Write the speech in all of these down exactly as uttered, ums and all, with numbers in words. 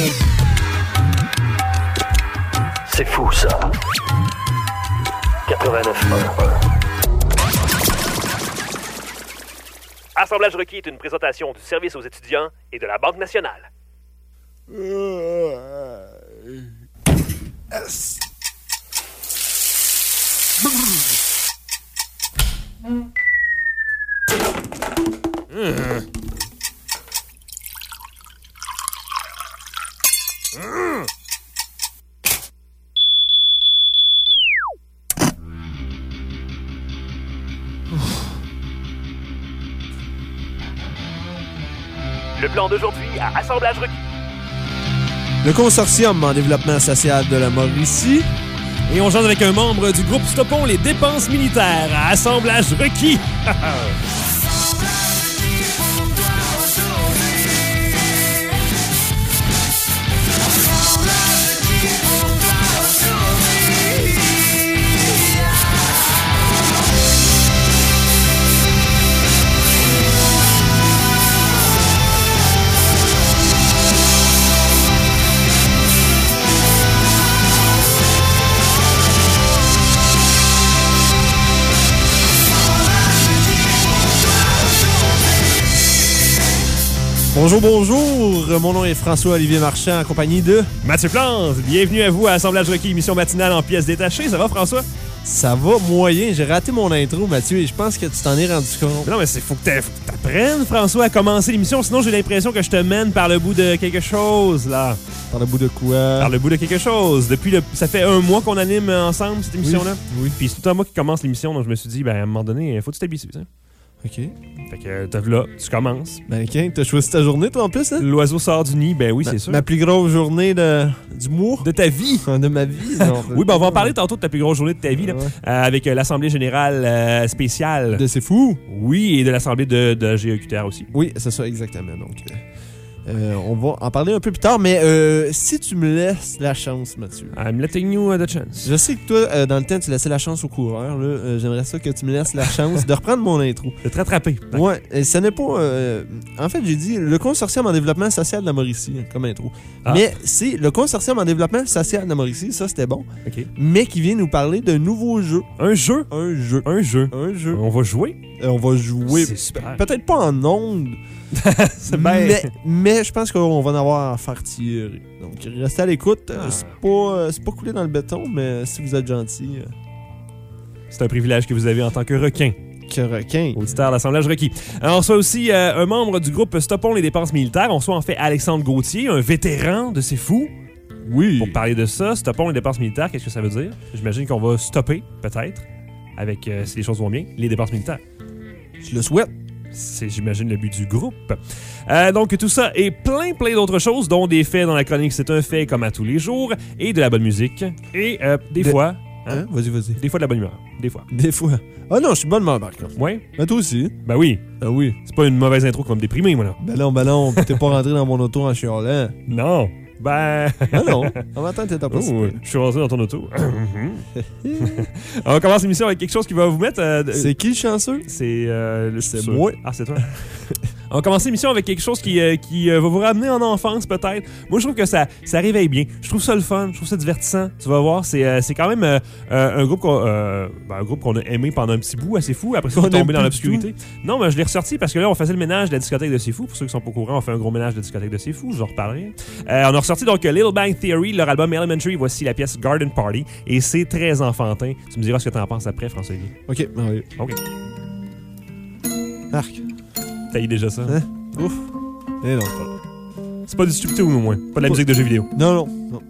C'est fou, ça. quatre-vingt-neuf un. Assemblage requis est une présentation du service aux étudiants et de la Banque nationale. S. Le plan d'aujourd'hui à Assemblage requis. Le consortium en développement social de la Mauricie. Et on jase avec un membre du groupe Stoppons les dépenses militaires à Assemblage requis. Bonjour, bonjour. Mon nom est François-Olivier Marchand, en compagnie de Mathieu Plante. Bienvenue à vous à Assemblage requis, émission matinale en pièces détachées. Ça va, François? Ça va moyen. J'ai raté mon intro, Mathieu, et je pense que tu t'en es rendu compte. Mais non, mais c'est faut que t'a- faut que t'apprennes, François, à commencer l'émission. Sinon, j'ai l'impression que je te mène par le bout de quelque chose, là. Par le bout de quoi? Par le bout de quelque chose. Depuis le... Ça fait un mois qu'on anime ensemble cette émission-là. Oui. Puis c'est tout un mois qui commence l'émission, donc je me suis dit, ben, à un moment donné, faut que tu t'habitues, hein. OK. Fait que, t'as vu là, tu commences. Ben, OK. T'as choisi ta journée, toi, en plus, hein? L'oiseau sort du nid, ben oui, Ma- c'est sûr. Ma plus grosse journée de... du mois. De ta vie. De ma vie. Non, Oui, ben on va en parler tantôt de ta plus grosse journée de ta vie, là, Ouais. euh, avec euh, l'Assemblée générale euh, spéciale. De C'est fou. Oui, et de l'Assemblée de, de G E Q T R aussi. Oui, c'est ça, exactement. Donc, euh, euh, on va en parler un peu plus tard, mais euh, si tu me laisses la chance, Mathieu. I'm letting you the chance. Je sais que toi, euh, dans le temps, tu laissais la chance aux coureurs. Là. Euh, j'aimerais ça que tu me laisses la chance de reprendre mon intro. De te rattraper. Ouais, et ce n'est pas... euh, en fait, j'ai dit le Consortium en développement social de la Mauricie, hein, comme intro. Ah. Mais c'est le Consortium en développement social de la Mauricie, ça c'était bon, OK. mais qui vient nous parler d'un nouveau jeu. Un jeu. Un jeu. Un jeu. Un jeu. On va jouer. Euh, on va jouer... C'est super. Peut-être pas en ondes, C'est bien. mais, mais je pense qu'on va en avoir à faire tirer. Donc, restez à l'écoute. Euh, Ah. C'est pas, euh, c'est pas coulé dans le béton, mais si vous êtes gentil, euh, C'est un privilège que vous avez en tant que requin. que requin. Auditeur de l'Assemblage requis. Alors, on soit aussi euh, un membre du groupe Stoppons les dépenses militaires. On soit en fait Alexandre Gauthier, un vétéran de C'est fou. Oui. Pour parler de ça, Stoppons les dépenses militaires, qu'est-ce que ça veut dire? J'imagine qu'on va stopper, peut-être, avec, euh, si les choses vont bien, les dépenses militaires. Je le souhaite. C'est, j'imagine, le but du groupe. Euh, donc, tout ça et plein, plein d'autres choses, dont des faits dans la chronique C'est un fait comme à tous les jours, et de la bonne musique, et euh, des De- fois... Hein? Vas-y, vas-y. Des fois de la bonne humeur. Des fois. Des fois. Ah non, je suis bonne par contre. Ouais? Ben toi aussi. Ben oui. Ah oui. C'est pas une mauvaise intro qui va me déprimer, moi, là. Ben non, ben non, t'es pas rentré dans mon auto en chialant. Non. Ben... Ah non. En matin, t'étais pas Oh, si je suis rentré dans ton auto. On commence l'émission avec quelque chose qui va vous mettre... euh, de- C'est qui le chanceux? C'est euh, le C'est sûr. moi. Ah, c'est toi. On va commencer l'émission avec quelque chose qui, euh, qui euh, va vous ramener en enfance, peut-être. Moi, je trouve que ça, ça réveille bien. Je trouve ça le fun. Je trouve ça divertissant. Tu vas voir, c'est, euh, c'est quand même euh, euh, un groupe qu'on euh, ben, un groupe qu'on a aimé pendant un petit bout, assez fou. Après ça, on Qu'on est tombé aime dans plus du l'obscurité. Non, mais je l'ai ressorti parce que là, on faisait le ménage de la discothèque de C'est Fou. Pour ceux qui sont pas au courant, on fait un gros ménage de la discothèque de C'est Fou. Je vous en reparlerai. Euh, on a ressorti donc Little Bang Theory, leur album Elementary. Voici la pièce Garden Party. Et c'est très enfantin. Tu me diras ce que t'en penses après, François-Olivier. Ok, oui. OK. Marc. T'as eu déjà ça? Hein? Ouf. Eh non, c'est pas vrai. C'est pas du chiptune au moins. Pas de la musique de jeux vidéo. Non, non, non.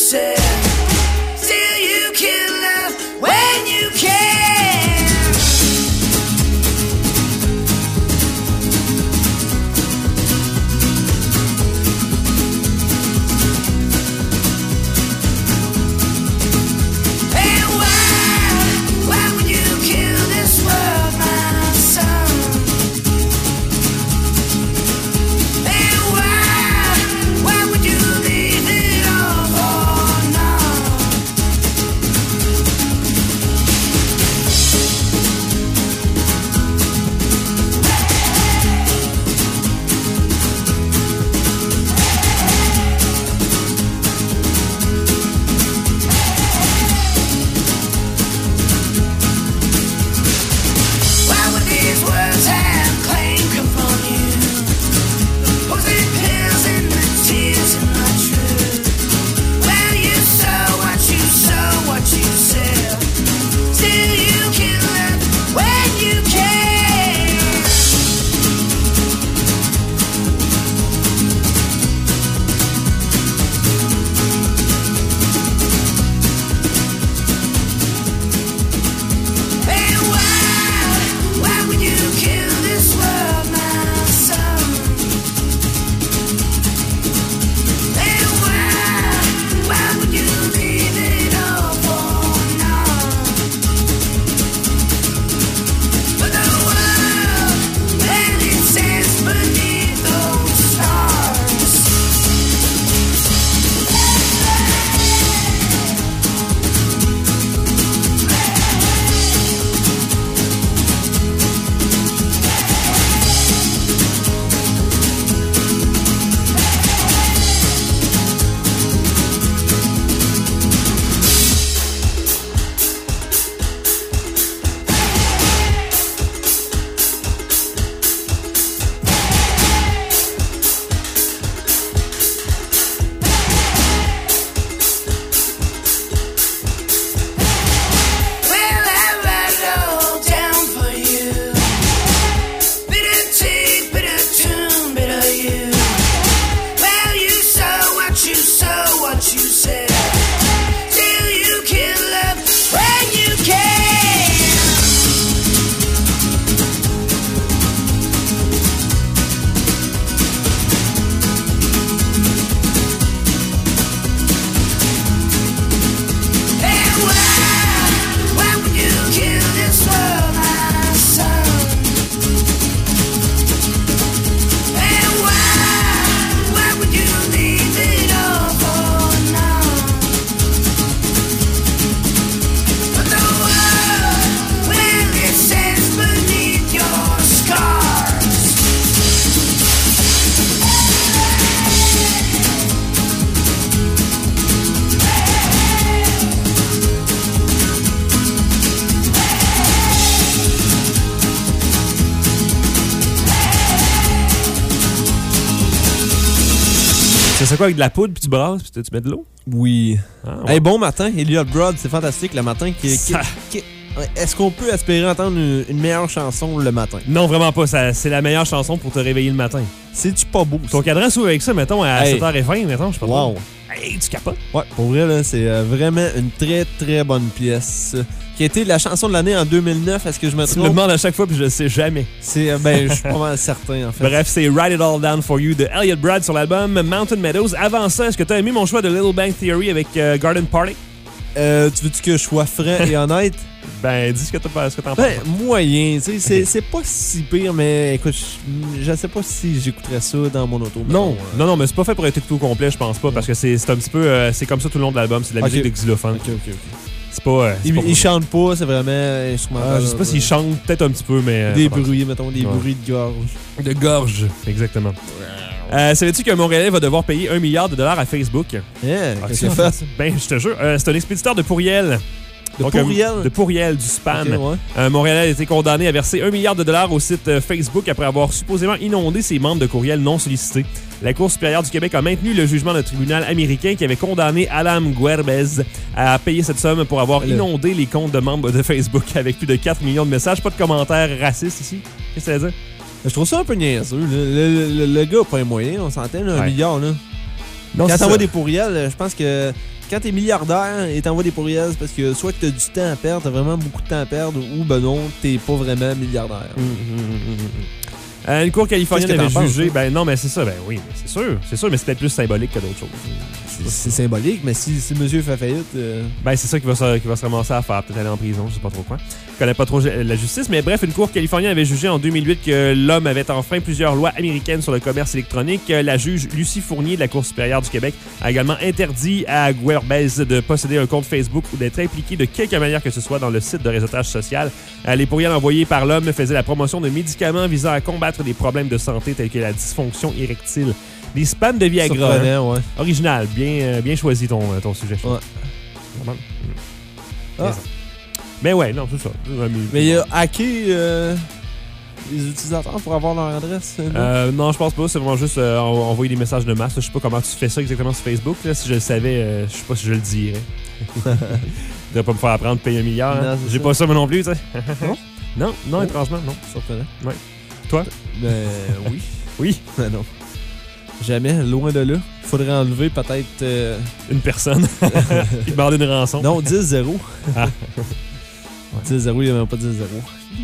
said. Still you can love when you can. C'est quoi avec de la poudre puis tu brasses puis tu mets de l'eau? Oui. Ah, ouais. Hey, bon matin, Elliott Broad, c'est fantastique le matin. Qui, qui, Ça... qui, est-ce qu'on peut espérer entendre une, une meilleure chanson le matin? Non, vraiment pas. Ça, c'est la meilleure chanson pour te réveiller le matin. C'est-tu pas beau? Ton cadran s'ouvre avec ça, mettons, à hey. sept heures vingt, mettons, je sais pas. Wow. Hey, tu capotes? Ouais, pour vrai, là, c'est euh, vraiment une très, très bonne pièce. Qui a été la chanson de l'année en deux mille neuf, est-ce que je me trompe? Tu me demandes à chaque fois, puis je le sais jamais. C'est, euh, ben, je suis pas mal certain, en fait. Bref, c'est Write It All Down For You de Elliott Brad sur l'album Mountain Meadows. Avant ça, est-ce que tu as aimé mon choix de Little Bang Theory avec euh, Garden Party? Euh, tu veux-tu que je sois franc et honnête? Ben, dis ce que, t'as, ce que t'en ben, penses. Moyen, tu sais, c'est, okay. c'est pas si pire, mais écoute, je, je sais pas si j'écouterais ça dans mon auto. Non, euh... non, non, mais c'est pas fait pour être tout au complet, je pense pas, parce que c'est, c'est un petit peu, euh, c'est comme ça tout le long de l'album, c'est de la okay. musique de xylophone. Ok, ok, ok. C'est pas. Euh, c'est il, pas il chante pas, c'est vraiment instrumental. Ah, je sais pas s'il chante, peut-être un petit peu, mais. Euh, des bruits, mettons, des ouais. bruits de gorge. De gorge, exactement. Euh, savais-tu qu'un Montréalais va devoir payer un milliard de dollars à Facebook? Yeah, ah, qu'est-ce qu'il a fait? Ben, je te jure, euh, c'est un expéditeur de pourriel. De Donc, pourriel? Un, de pourriel, du spam. Okay, ouais. Un Montréalais a été condamné à verser un milliard de dollars au site euh, Facebook après avoir supposément inondé ses membres de courriels non sollicités. La Cour supérieure du Québec a maintenu le jugement d'un tribunal américain qui avait condamné Alan Guerbez à payer cette somme pour avoir Le... inondé les comptes de membres de Facebook avec plus de quatre millions de messages. Pas de commentaires racistes ici. Qu'est-ce que ça veut dire? Je trouve ça un peu niaiseux. Le, le, le, le gars n'a pas un moyen, on s'entend, là, un ouais. milliard. Là. Non, quand c'est t'envoies ça. des pourriels, je pense que quand t'es milliardaire et t'envoies des courriels, c'est parce que soit que t'as du temps à perdre, t'as vraiment beaucoup de temps à perdre, ou ben non, t'es pas vraiment milliardaire. Hum, hum, hum, hum, hum. Euh, une cour californienne Qu'est-ce que avait t'en penses, jugé. toi? Ben non, mais c'est ça. Ben oui, mais c'est sûr. C'est sûr, mais c'est peut-être plus symbolique que d'autres choses. C'est, c'est symbolique, mais si, si monsieur fait faillite... Euh... Ben, c'est ça qui va, se, qui va se ramasser à faire. Peut-être aller en prison, je sais pas trop quoi. Je connais pas trop la justice, mais bref, une cour californienne avait jugé en deux mille huit que l'homme avait enfreint plusieurs lois américaines sur le commerce électronique. La juge Lucie Fournier de la Cour supérieure du Québec a également interdit à Guerbez de posséder un compte Facebook ou d'être impliqué de quelque manière que ce soit dans le site de réseautage social. Les courriels envoyés par l'homme faisaient la promotion de médicaments visant à combattre des problèmes de santé tels que la dysfonction érectile. Des spams de Viagra. Hein? Ouais. Original. Bien, euh, bien choisi ton, ton sujet. Ouais. Normal. Ah. Mais ouais, non, c'est ça. Mais il a hacké euh, les utilisateurs pour avoir leur adresse. Euh, non, je pense pas. C'est vraiment juste euh, envoyer des messages de masse. Je sais pas comment tu fais ça exactement sur Facebook. Là. Si je le savais, euh, je sais pas si je le dirais. Je devrais pas me faire apprendre de payer un milliard. Hein. J'ai ça. Pas ça moi non plus, tu sais. Non? Non, non, oh. étrangement, non. Surprenant. Ouais. Toi? Ben oui. Oui? Ben non. Jamais, loin de là. Il faudrait enlever peut-être... Euh... Une personne qui demandait une rançon. Non, dix zéro. Ah. dix zéro, il n'y a même pas dix zéro.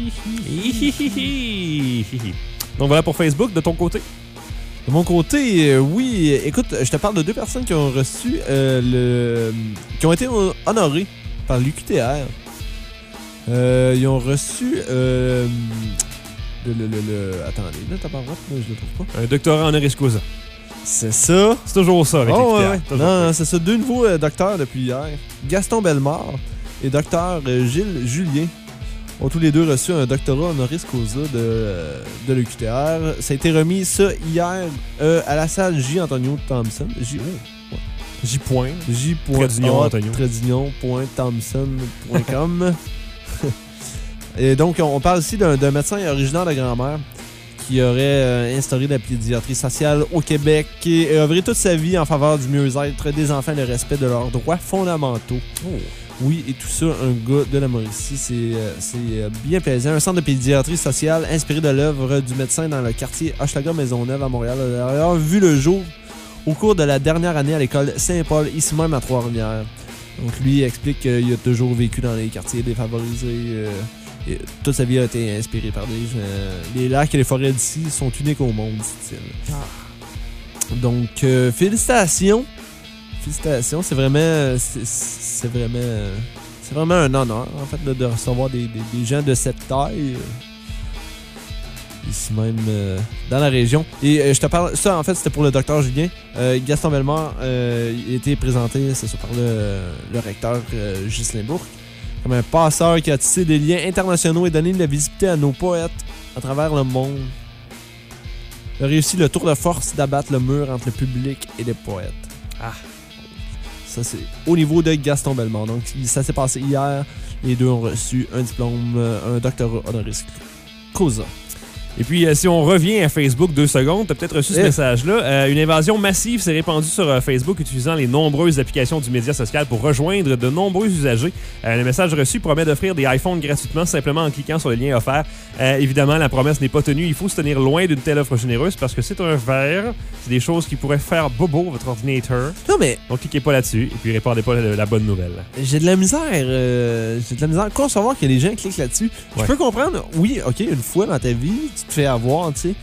Donc voilà pour Facebook, de ton côté? De mon côté, euh, oui. Écoute, je te parle de deux personnes qui ont reçu euh, le... qui ont été honorées par l'U Q T R. Euh, ils ont reçu... Euh... Le, le, le, le... Attendez, là, t'as pas le droit, je le trouve pas. Un doctorat honoris causa. C'est ça. C'est toujours ça avec oh, les ouais, ouais. Non, non, c'est ça. Deux nouveaux euh, docteurs depuis hier. Gaston Bellemare et docteur euh, Gilles Julien ont tous les deux reçu un doctorat honoris causa de, euh, de l'U Q T R. Ça a été remis, ça, hier, euh, à la salle J. Antonio Thompson. J. Oh, ouais. J. Point. Trédignon Antonio. Trédignon point thompson point com. Et donc, on parle ici d'un, d'un médecin originaire de grand-mère qui aurait euh, instauré la pédiatrie sociale au Québec et œuvré toute sa vie en faveur du mieux-être des enfants et le respect de leurs droits fondamentaux. Oh. Oui, et tout ça, un gars de la Mauricie, c'est, euh, c'est euh, bien plaisant. Un centre de pédiatrie sociale inspiré de l'œuvre du médecin dans le quartier Hochelaga-Maisonneuve à Montréal a d'ailleurs vu le jour au cours de la dernière année à l'école Saint-Paul, ici même à Trois-Rivières. Donc lui, il explique qu'il a toujours vécu dans les quartiers défavorisés. Euh, Et toute sa vie a été inspirée par des gens. Les lacs et les forêts d'ici sont uniques au monde, dit-il. Ah. Donc, euh, félicitations. Félicitations, c'est vraiment... C'est, c'est vraiment... C'est vraiment un honneur, en fait, de, de recevoir des, des, des gens de cette taille. Ici même, euh, dans la région. Et euh, je te parle... Ça, en fait, c'était pour le docteur Julien. Euh, Gaston Bellemare, euh, il a été présenté, c'est ça, par le, le recteur euh, Ghislain Bourque, comme un passeur qui a tissé des liens internationaux et donné de la visibilité à nos poètes à travers le monde. Il a réussi le tour de force d'abattre le mur entre le public et les poètes. Ah! Ça, c'est au niveau de Gaston Bellemare. Donc, ça s'est passé hier. Les deux ont reçu un diplôme, un doctorat honoris causa. Et puis, euh, si on revient à Facebook deux secondes, tu as peut-être reçu ce eh. message-là. Euh, une invasion massive s'est répandue sur euh, Facebook utilisant les nombreuses applications du média social pour rejoindre de nombreux usagers. Euh, le message reçu promet d'offrir des iPhones gratuitement simplement en cliquant sur le lien offert. Euh, évidemment, la promesse n'est pas tenue. Il faut se tenir loin d'une telle offre généreuse parce que c'est un verre. C'est des choses qui pourraient faire bobo votre ordinateur. Non, mais... Donc, cliquez pas là-dessus et puis répandez pas la, la bonne nouvelle. J'ai de la misère... Euh, j'ai de la misère à concevoir que les gens cliquent là-dessus. Ouais. Je peux comprendre. Oui, OK, une fois dans ta vie... tu te fais avoir, tu sais.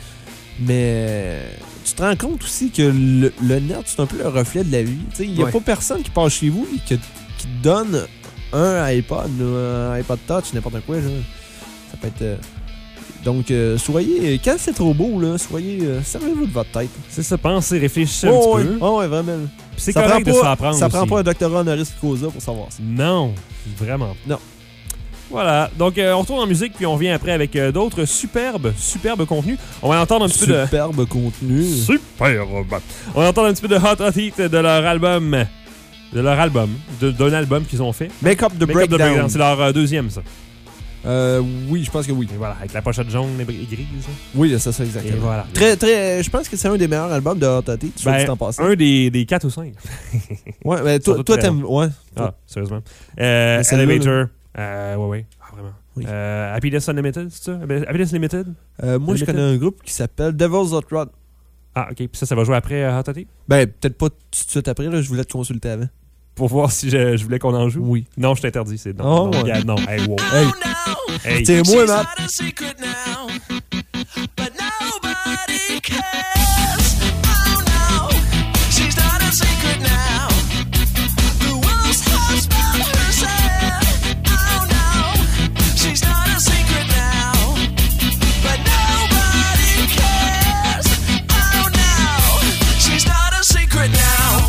Mais tu te rends compte aussi que le, le net, c'est un peu le reflet de la vie. Tu sais, il n'y a ouais. pas personne qui passe chez vous et qui, qui te donne un iPod, un iPod Touch, n'importe quoi. Genre. Ça peut être... Euh... Donc, euh, soyez... Quand c'est trop beau, là, soyez... Euh, servez-vous de votre tête. C'est ça, pensez, réfléchissez oh, un petit ouais. peu. Oh, ouais, vraiment. Puis c'est ça correct de s'en apprendre Ça aussi. prend pas un doctorat honoris causa pour savoir ça. Non, vraiment. Non. Voilà, donc euh, on retourne en musique puis on revient après avec euh, d'autres superbes, superbes contenus. On va entendre un petit Superbe peu de... Superbe contenu. Superbe. On va entendre un petit peu de Hot Hot Heat de leur album, de leur album, de, d'un album qu'ils ont fait. Make Up the Make Breakdown. Up the Breakdown. C'est leur euh, deuxième, ça. Euh, oui, je pense que oui. Et voilà, avec la pochette jaune et grise. Oui, c'est ça, exactement. Et voilà. Très, très, je pense que c'est un des meilleurs albums de Hot Hot Heat, soit ben, dit en passant. Un des, des quatre ou cinq. Ouais, mais toi, toi t'aimes... Ouais. Ah, sérieusement. Euh, Elevator. Euh, ouais, ouais. Ah, vraiment. Oui. Euh, Happiness Unlimited, c'est ça? Happiness Limited? Euh, moi, Limited? Je connais un groupe qui s'appelle Devil's Hot Rod. Ah, OK. Puis ça, ça va jouer après uh, Hot Hot Heat? Ben, peut-être pas tout de suite après, là. Je voulais te consulter avant. pour voir si je, je voulais qu'on en joue? Oui. Non, je t'interdis. C'est non. Oh, non, ouais. regarde, non. Hey, wow. Hey, Hey. t'es moi, Matt. Not a secret now, but nobody cares. Oh no, she's not a secret now. The world's has about herself. Oh no, she's not a secret now, but nobody cares. Oh no, she's not a secret now.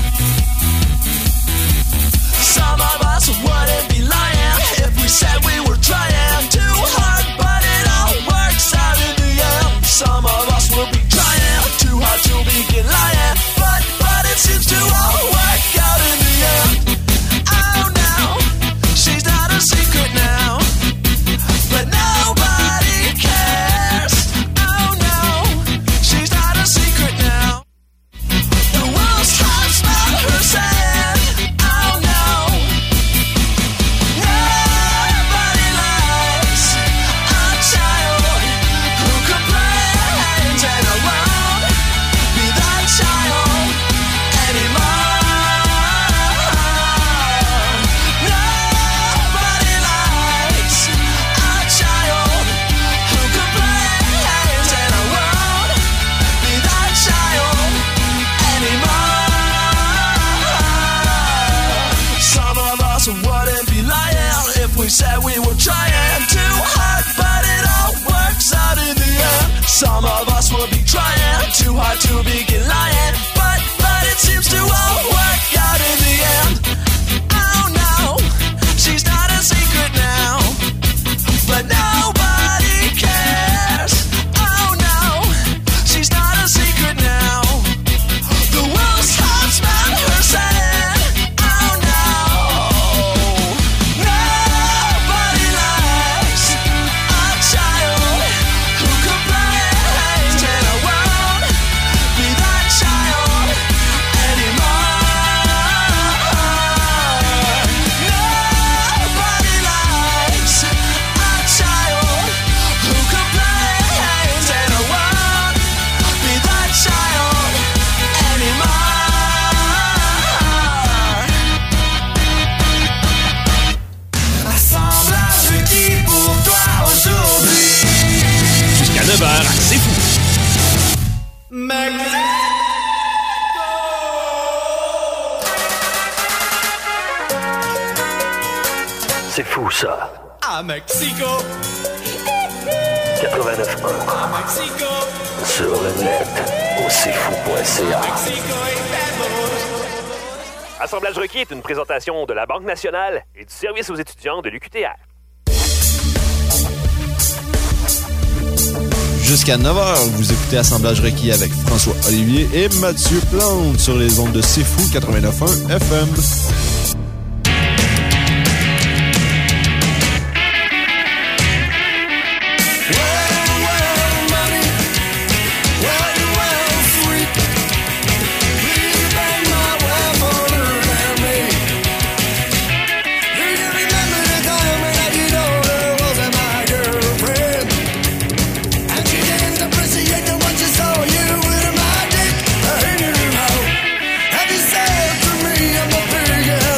Some of us wouldn't be lying if we said we were trying too hard, but it all works out in the end. Some of us will be trying too hard to begin lying, but but it seems to all work out in the end. Oh no, she's not a secret now, but nobody cares. Oh no, she's not a secret now. The world's talks about her saying, oh no, nobody likes a child who complains and alone. Be that child anymore. Nobody likes a child who complains and alone. Be that child anymore. Some of us wouldn't be lying if we said we were trying too hard, but it all works out in the end. Some of us will be trying too hard to begin lying, but but it seems to all work out in the end. Oh no, she's not a secret now, but nobody cares. Oh no, she's not a secret now. The world's talks about her saying, oh no, nobody likes a child who complains and I won't be that child anymore. Nobody likes a child who complains and I won't be that child anymore. Assemblage requis pour toi aujourd'hui. Jusqu'à neuf heures, c'est fou. C'est fou, ça. À Mexico, quatre-vingt-neuf un à Mexico, sur le net au c'est fou point c a. Mexico ain't bad boy. Assemblage requis est une présentation de la Banque nationale et du service aux étudiants de l'U Q T R. Jusqu'à neuf heures, vous écoutez Assemblage requis avec François Olivier et Mathieu Plante sur les ondes de C'est Fou quatre-vingt-neuf point un F M. Have you said to me I'm a big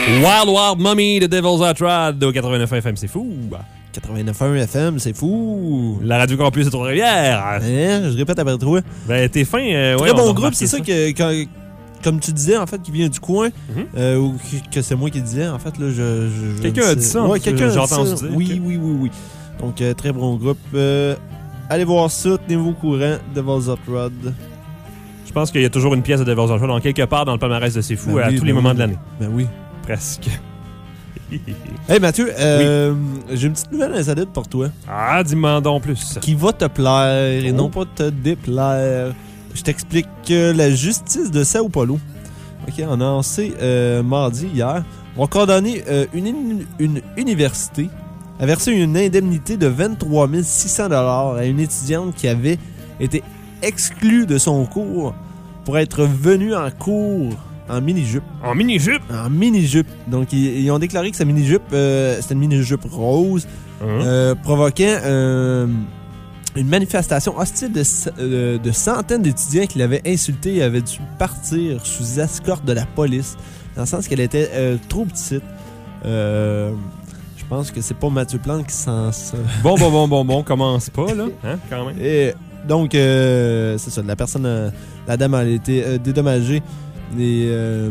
Wild Wild Mommy de Devil's Outrod au quatre-vingt-neuf F M, c'est fou. quatre-vingt-neuf point un F M, c'est fou. La Radio Campus de Trois-Rivières. Hein, je répète après toi. Ben, t'es fin. Euh, Très ouais, bon groupe, c'est ça, ça. que... Quand, comme tu disais, en fait, qui vient du coin, mm-hmm. euh, ou que, que c'est moi qui disais, en fait, là, je... je, je quelqu'un a dit ça. Ouais, quelqu'un j'ai a dit entendu ça. dire. Oui, okay. oui, oui, oui. Donc, euh, très bon groupe. Euh, allez voir ça, tenez-vous au courant, Devil's Outrod. Je pense qu'il y a toujours une pièce de Devil's Outrod dans quelque part dans le palmarès de C'est Fou ben à oui, tous ben les oui. moments de l'année. Ben oui. Presque. Hey Mathieu, euh, oui. j'ai une petite nouvelle insolite pour toi. Ah, dis-moi donc plus. Qui va te plaire oh. et non pas te déplaire. Je t'explique que la justice de Sao Paulo, ok, on a lancé euh, mardi, hier, va condamner euh, une, une université à verser une indemnité de vingt-trois mille six cents dollars à une étudiante qui avait été exclue de son cours pour être venue en cours en mini-jupe. En mini-jupe? En mini-jupe. Donc, ils, ils ont déclaré que sa mini-jupe, euh, c'était une mini-jupe rose, mmh. euh, provoquant euh, une manifestation hostile de, euh, de centaines d'étudiants qui l'avaient insulté et avaient dû partir sous escorte de la police, dans le sens qu'elle était euh, trop petite. Euh, je pense que c'est pas Mathieu Plante qui s'en... Bon, bon, bon, bon, bon, commence pas, là, hein, quand même. Et donc, euh, c'est ça, la personne, euh, la dame, elle a été euh, dédommagée. Et, euh,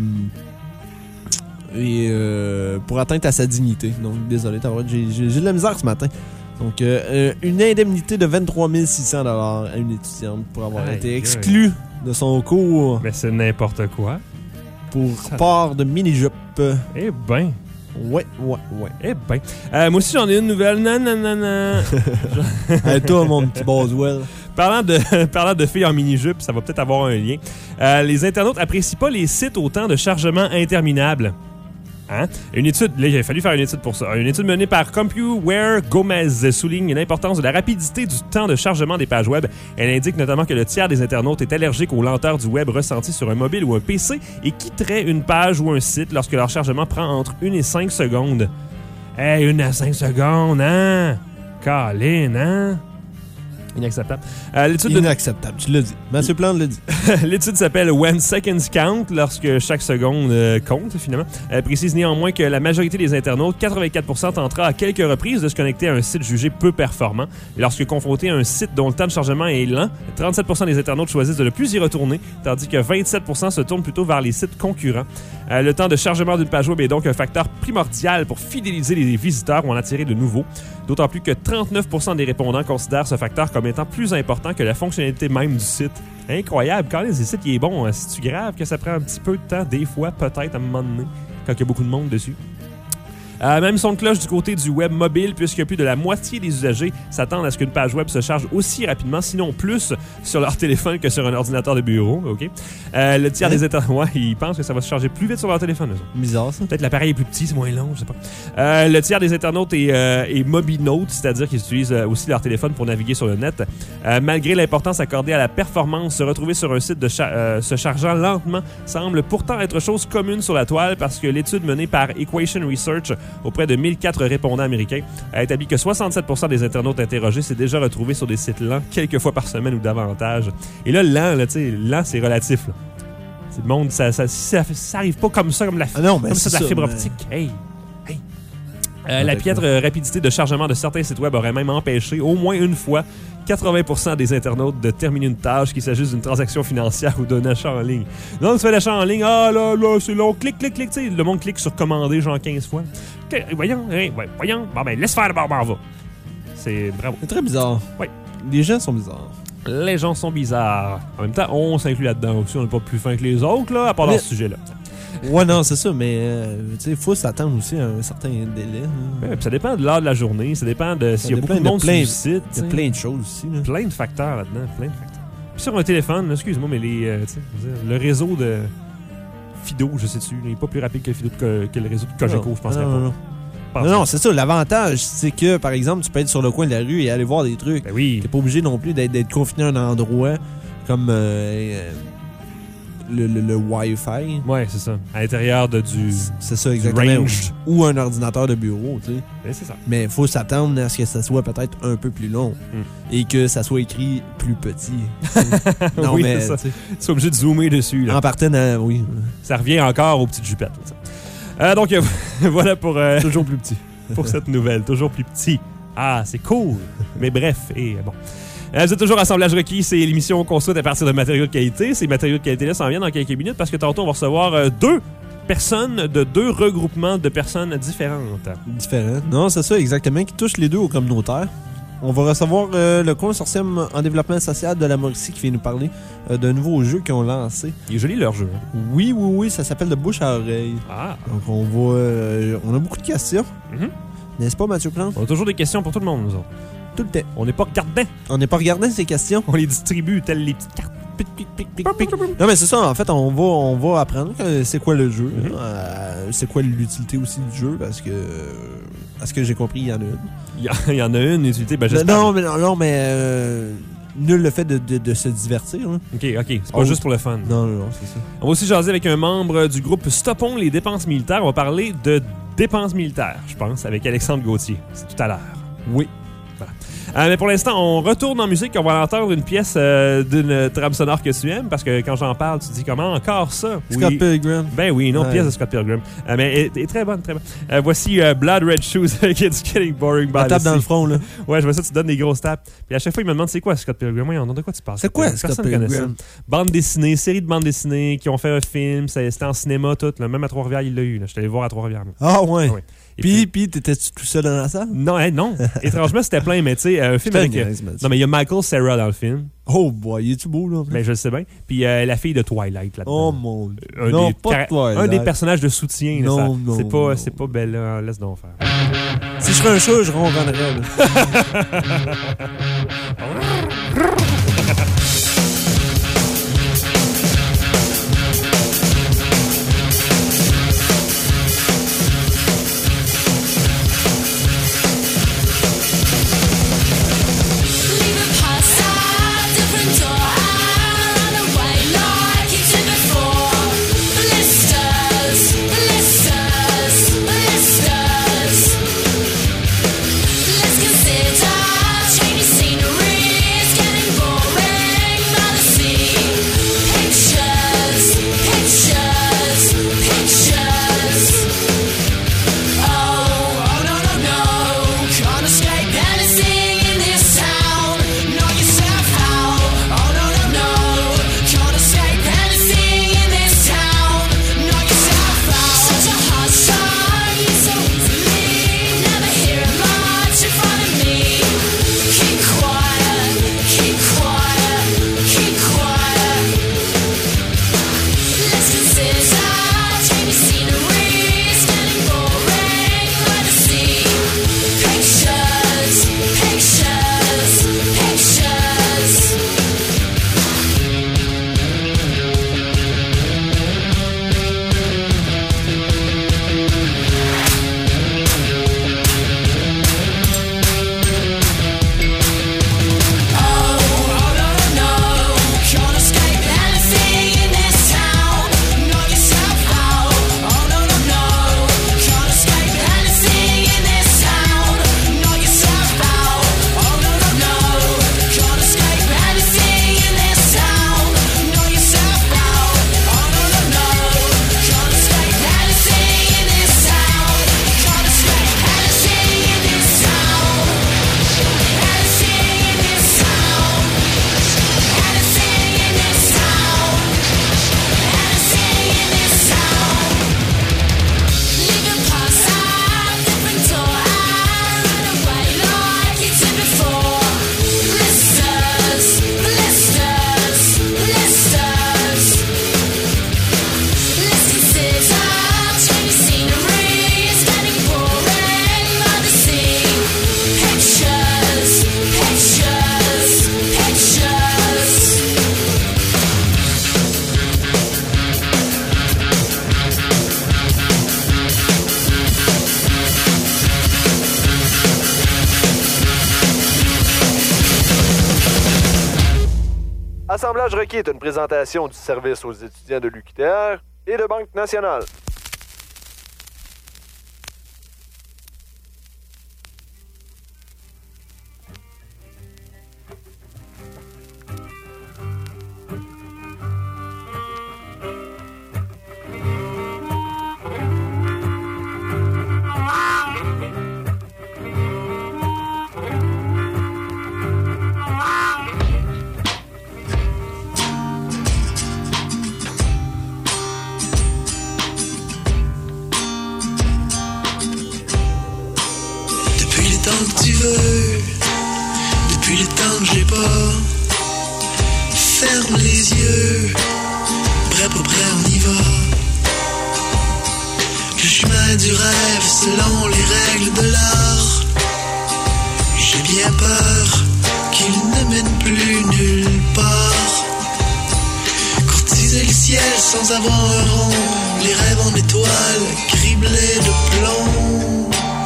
et euh, pour atteinte à sa dignité. Donc, désolé, j'ai, j'ai, j'ai de la misère ce matin. Donc, euh, une indemnité de vingt-trois mille six cents dollars à une étudiante pour avoir aïe, été exclue aïe. de son cours. Mais c'est n'importe quoi. Pour Ça... part de mini-jupe. Eh ben. Ouais, ouais, ouais. Eh ben. Euh, moi aussi, j'en ai une nouvelle. Non, non, non, non. Hey, toi, mon petit Boswell. Parlant de, parlant de filles en mini-jupe, ça va peut-être avoir un lien. Euh, les internautes apprécient pas les sites au temps de chargement interminable. Hein? Une étude, là, il a fallu faire une étude pour ça. Une étude menée par CompuWare Gomez souligne l'importance de la rapidité du temps de chargement des pages web. Elle indique notamment que le tiers des internautes est allergique aux lenteurs du web ressenties sur un mobile ou un P C et quitterait une page ou un site lorsque leur chargement prend entre une et cinq secondes. Hey, une à cinq secondes, hein? Colin, hein? Inacceptable. Euh, l'étude Inacceptable, de... tu l'as dit. Mathieu Plante l'a dit. L'étude s'appelle When Seconds Count, lorsque chaque seconde euh, compte, finalement. Elle précise néanmoins que la majorité des internautes, quatre-vingt-quatre pour cent, tentera à quelques reprises de se connecter à un site jugé peu performant. Et lorsque confronté à un site dont le temps de chargement est lent, trente-sept pour cent des internautes choisissent de ne plus y retourner, tandis que vingt-sept pour cent se tournent plutôt vers les sites concurrents. Euh, le temps de chargement d'une page web est donc un facteur primordial pour fidéliser les visiteurs ou en attirer de nouveaux. D'autant plus que trente-neuf pour cent des répondants considèrent ce facteur comme étant plus important que la fonctionnalité même du site. Incroyable, quand les sites il est bon, hein, c'est-tu grave que ça prend un petit peu de temps, des fois, peut-être, à un moment donné, quand il y a beaucoup de monde dessus. Euh, même son de cloche du côté du web mobile, puisque plus de la moitié des usagers s'attendent à ce qu'une page web se charge aussi rapidement, sinon plus, sur leur téléphone que sur un ordinateur de bureau. Okay? Euh, le tiers hein? des internautes, ouais, ils pensent que ça va se charger plus vite sur leur téléphone. Bizarre, ça. Peut-être l'appareil est plus petit, c'est moins long, je sais pas. Euh, le tiers des internautes est, euh, est mobinote, c'est-à-dire qu'ils utilisent aussi leur téléphone pour naviguer sur le net. Euh, malgré l'importance accordée à la performance, se retrouver sur un site de cha- euh, se chargeant lentement semble pourtant être chose commune sur la toile, parce que l'étude menée par Equation Research auprès de mille quatre répondants américains a établi que soixante-sept pour cent des internautes interrogés s'est déjà retrouvés sur des sites lents quelques fois par semaine ou davantage. Et là, lent, là, tu sais, lent, c'est relatif. Là. C'est le monde, ça, ça, ça, ça arrive pas comme ça, comme la, ah non, comme ça, de la ça, fibre mais... optique. Hey! Hey! Euh, la piètre rapidité de chargement de certains sites web aurait même empêché, au moins une fois, quatre-vingts pour cent des internautes de terminer une tâche, qu'il s'agisse d'une transaction financière ou d'un achat en ligne. Donc, tu fais l'achat en ligne, ah là, là, c'est long, clic, clic, clic, tu sais, le monde clique sur commander genre quinze fois. Okay, voyons, hey, ouais, voyons, bon ben, laisse faire d'abord, m'en va. C'est bravo. C'est très bizarre. Oui. Les gens sont bizarres. Les gens sont bizarres. En même temps, on s'inclut là-dedans aussi, on n'est pas plus fin que les autres, là, à part mais... dans ce sujet-là. Ouais, non, c'est ça, mais euh, tu sais, il faut s'attendre aussi à un certain délai. Hein. Ouais, ça dépend de l'heure de la journée, ça dépend de s'il y a beaucoup de monde de plein, sur le site. Il y a plein de choses aussi. Là. Plein de facteurs là-dedans, plein de facteurs. Puis sur un téléphone, là, excuse-moi, mais les, euh, le réseau de Fido, je sais dessus, il n'est pas plus rapide que le, Fido de, que le réseau de Cogeco, non, je penserais non, pas. Non, non. Non, non, c'est ça. L'avantage, c'est que, par exemple, tu peux être sur le coin de la rue et aller voir des trucs. Ben oui. T'es pas obligé non plus d'être, d'être confiné à un endroit comme euh, euh, le, le, le Wi-Fi. Ouais, c'est ça. À l'intérieur de du C'est ça, exactement. Ou, ou un ordinateur de bureau, tu sais. Ben, c'est ça. Mais il faut s'attendre à ce que ça soit peut-être un peu plus long mm. et que ça soit écrit plus petit. non, oui, mais c'est ça. Tu es obligé de zoomer dessus. Là. En partant, oui. Ça revient encore aux petites jupettes. Là, Euh, donc, euh, voilà pour, euh, Toujours plus petit. pour cette nouvelle. Toujours plus petit. Ah, c'est cool. Mais bref, et bon. Euh, vous êtes toujours Assemblage requis, c'est l'émission qu'on souhaite à partir de matériaux de qualité. Ces matériaux de qualité-là s'en viennent dans quelques minutes parce que tantôt, on va recevoir euh, deux personnes de deux regroupements de personnes différentes. Différent. Non, c'est ça, exactement, qui touche les deux au communautaire. On va recevoir euh, le consortium en développement social de la Mauricie qui vient nous parler euh, d'un nouveau jeu qu'ils ont lancé. Il est joli leur jeu. Hein? Oui, oui, oui, ça s'appelle de bouche à oreille. Ah. Donc on va... euh, on a beaucoup de questions. Mm-hmm. N'est-ce pas, Mathieu Plante? On a toujours des questions pour tout le monde, nous autres. Tout le temps. On n'est pas regardants. On n'est pas regardant ces questions. On les distribue telles les petites cartes. Pic, pic, pic, pic, pic. Non, mais c'est ça, en fait, on va, on va apprendre que c'est quoi le jeu. Mm-hmm. Euh, c'est quoi l'utilité aussi du jeu, parce que... À ce que j'ai compris, il y en a une. Il y, a, il y en a une utilité, ben j'espère. Non, mais, non, non, mais euh, nul le fait de, de, de se divertir. Hein. OK, OK. C'est pas Oh. juste pour le fun. Non, non, non, c'est ça. On va aussi jaser avec un membre du groupe Stoppons les dépenses militaires. On va parler de dépenses militaires, je pense, avec Alexandre Gauthier. C'est tout à l'heure. Oui. Voilà. Euh, mais pour l'instant, on retourne en musique. On va entendre une pièce euh, d'une trame sonore que tu aimes, parce que quand j'en parle, tu te dis comment encore ça? Scott Oui. Pilgrim. Ben oui, une autre Ouais. pièce de Scott Pilgrim. Euh, mais elle est très bonne, très bonne. Euh, voici euh, Blood Red Shoes avec It's Getting Boring by La the tape dans Sea. le front, là. Ouais, je vois ça, tu donnes des grosses tapes. Puis à chaque fois, il me demande c'est quoi Scott Pilgrim. Oui, on de quoi tu parles? C'est quoi, Personne Scott ne connaît ça. Pilgrim? Bande dessinée, série de bandes dessinées qui ont fait un film. Ça- C'était en cinéma, tout. Là. Même à Trois-Rivières, il l'a eu. Là. Je suis allé le voir à Trois-Rivières. moi. Ah, ouais. Ah ouais. Et Puis, puis, t'étais-tu tout seul dans la salle? Non, hein, non. Étrangement, c'était plein, mais tu sais, un film Je te avec. niaise, Mathieu. Non, mais il y a Michael Cera dans le film. Oh, boy, il est-tu beau, là? Mais je le sais bien. Puis euh, la fille de Twilight là-dedans. Oh, mon Dieu. Un non, des pas cara- toi. Un des personnages de soutien. là, Non, ça- non, C'est pas, non. c'est pas Bella. Laisse donc faire. Si je serais un chat, je ronronnerais, là. Leaving past a different door, I run away like you did before. Blisters, blisters, blisters. Let's consider changing scenery. It's getting boring by the sea. Pictures, pictures, pictures. Oh, oh no no no, can't escape anything in this town. Knock yourself out. Oh no no no, can't escape anything in this town. Knock yourself out. Such a hard song, you so easily. Never hear much in front of me. Keep quiet, keep quiet, keep quiet. Let's consider changing scenery. It's getting boring by the sea. Pictures, pictures, pictures. Oh, oh no no no, can't escape anything in this town. Knock yourself out. Oh no no no, can't escape anything in this town. Knock yourself out. Oh no no no, can't escape anything in this town. Knock yourself out. Oh no no no, can't escape anything in this town. Can't escape anything in this town. Anything in this town. Anything in this town. Anything in this town. Leaving past a different door, I run away like you did before. Blisters, blisters, blisters. Let's consider changing scenery. It's getting boring by the sea. Pictures, pictures, pictures. Assemblage requis est une présentation du service aux étudiants de l'U Q T R et de Banque nationale. que tu veux. Depuis le temps que j'ai pas. Ferme les yeux. Prêt pour prêt, on y va. Le chemin du rêve selon les règles de l'art. J'ai bien peur qu'il ne mène plus nulle part. Courtiser le ciel sans avoir un rond. Les rêves en étoiles, criblés de plomb.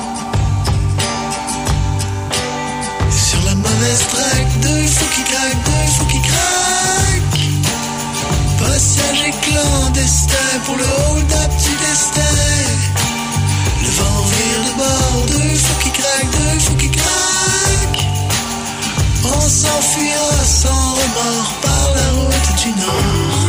Et sur la mauvaise track, deux fous qui craquent, deux fous qui craquent. Passager clandestin pour le hold-up du destin. Le vent vire de bord, deux fous qui craquent, deux fous qui craquent. On s'enfuira sans remords par la route du Nord.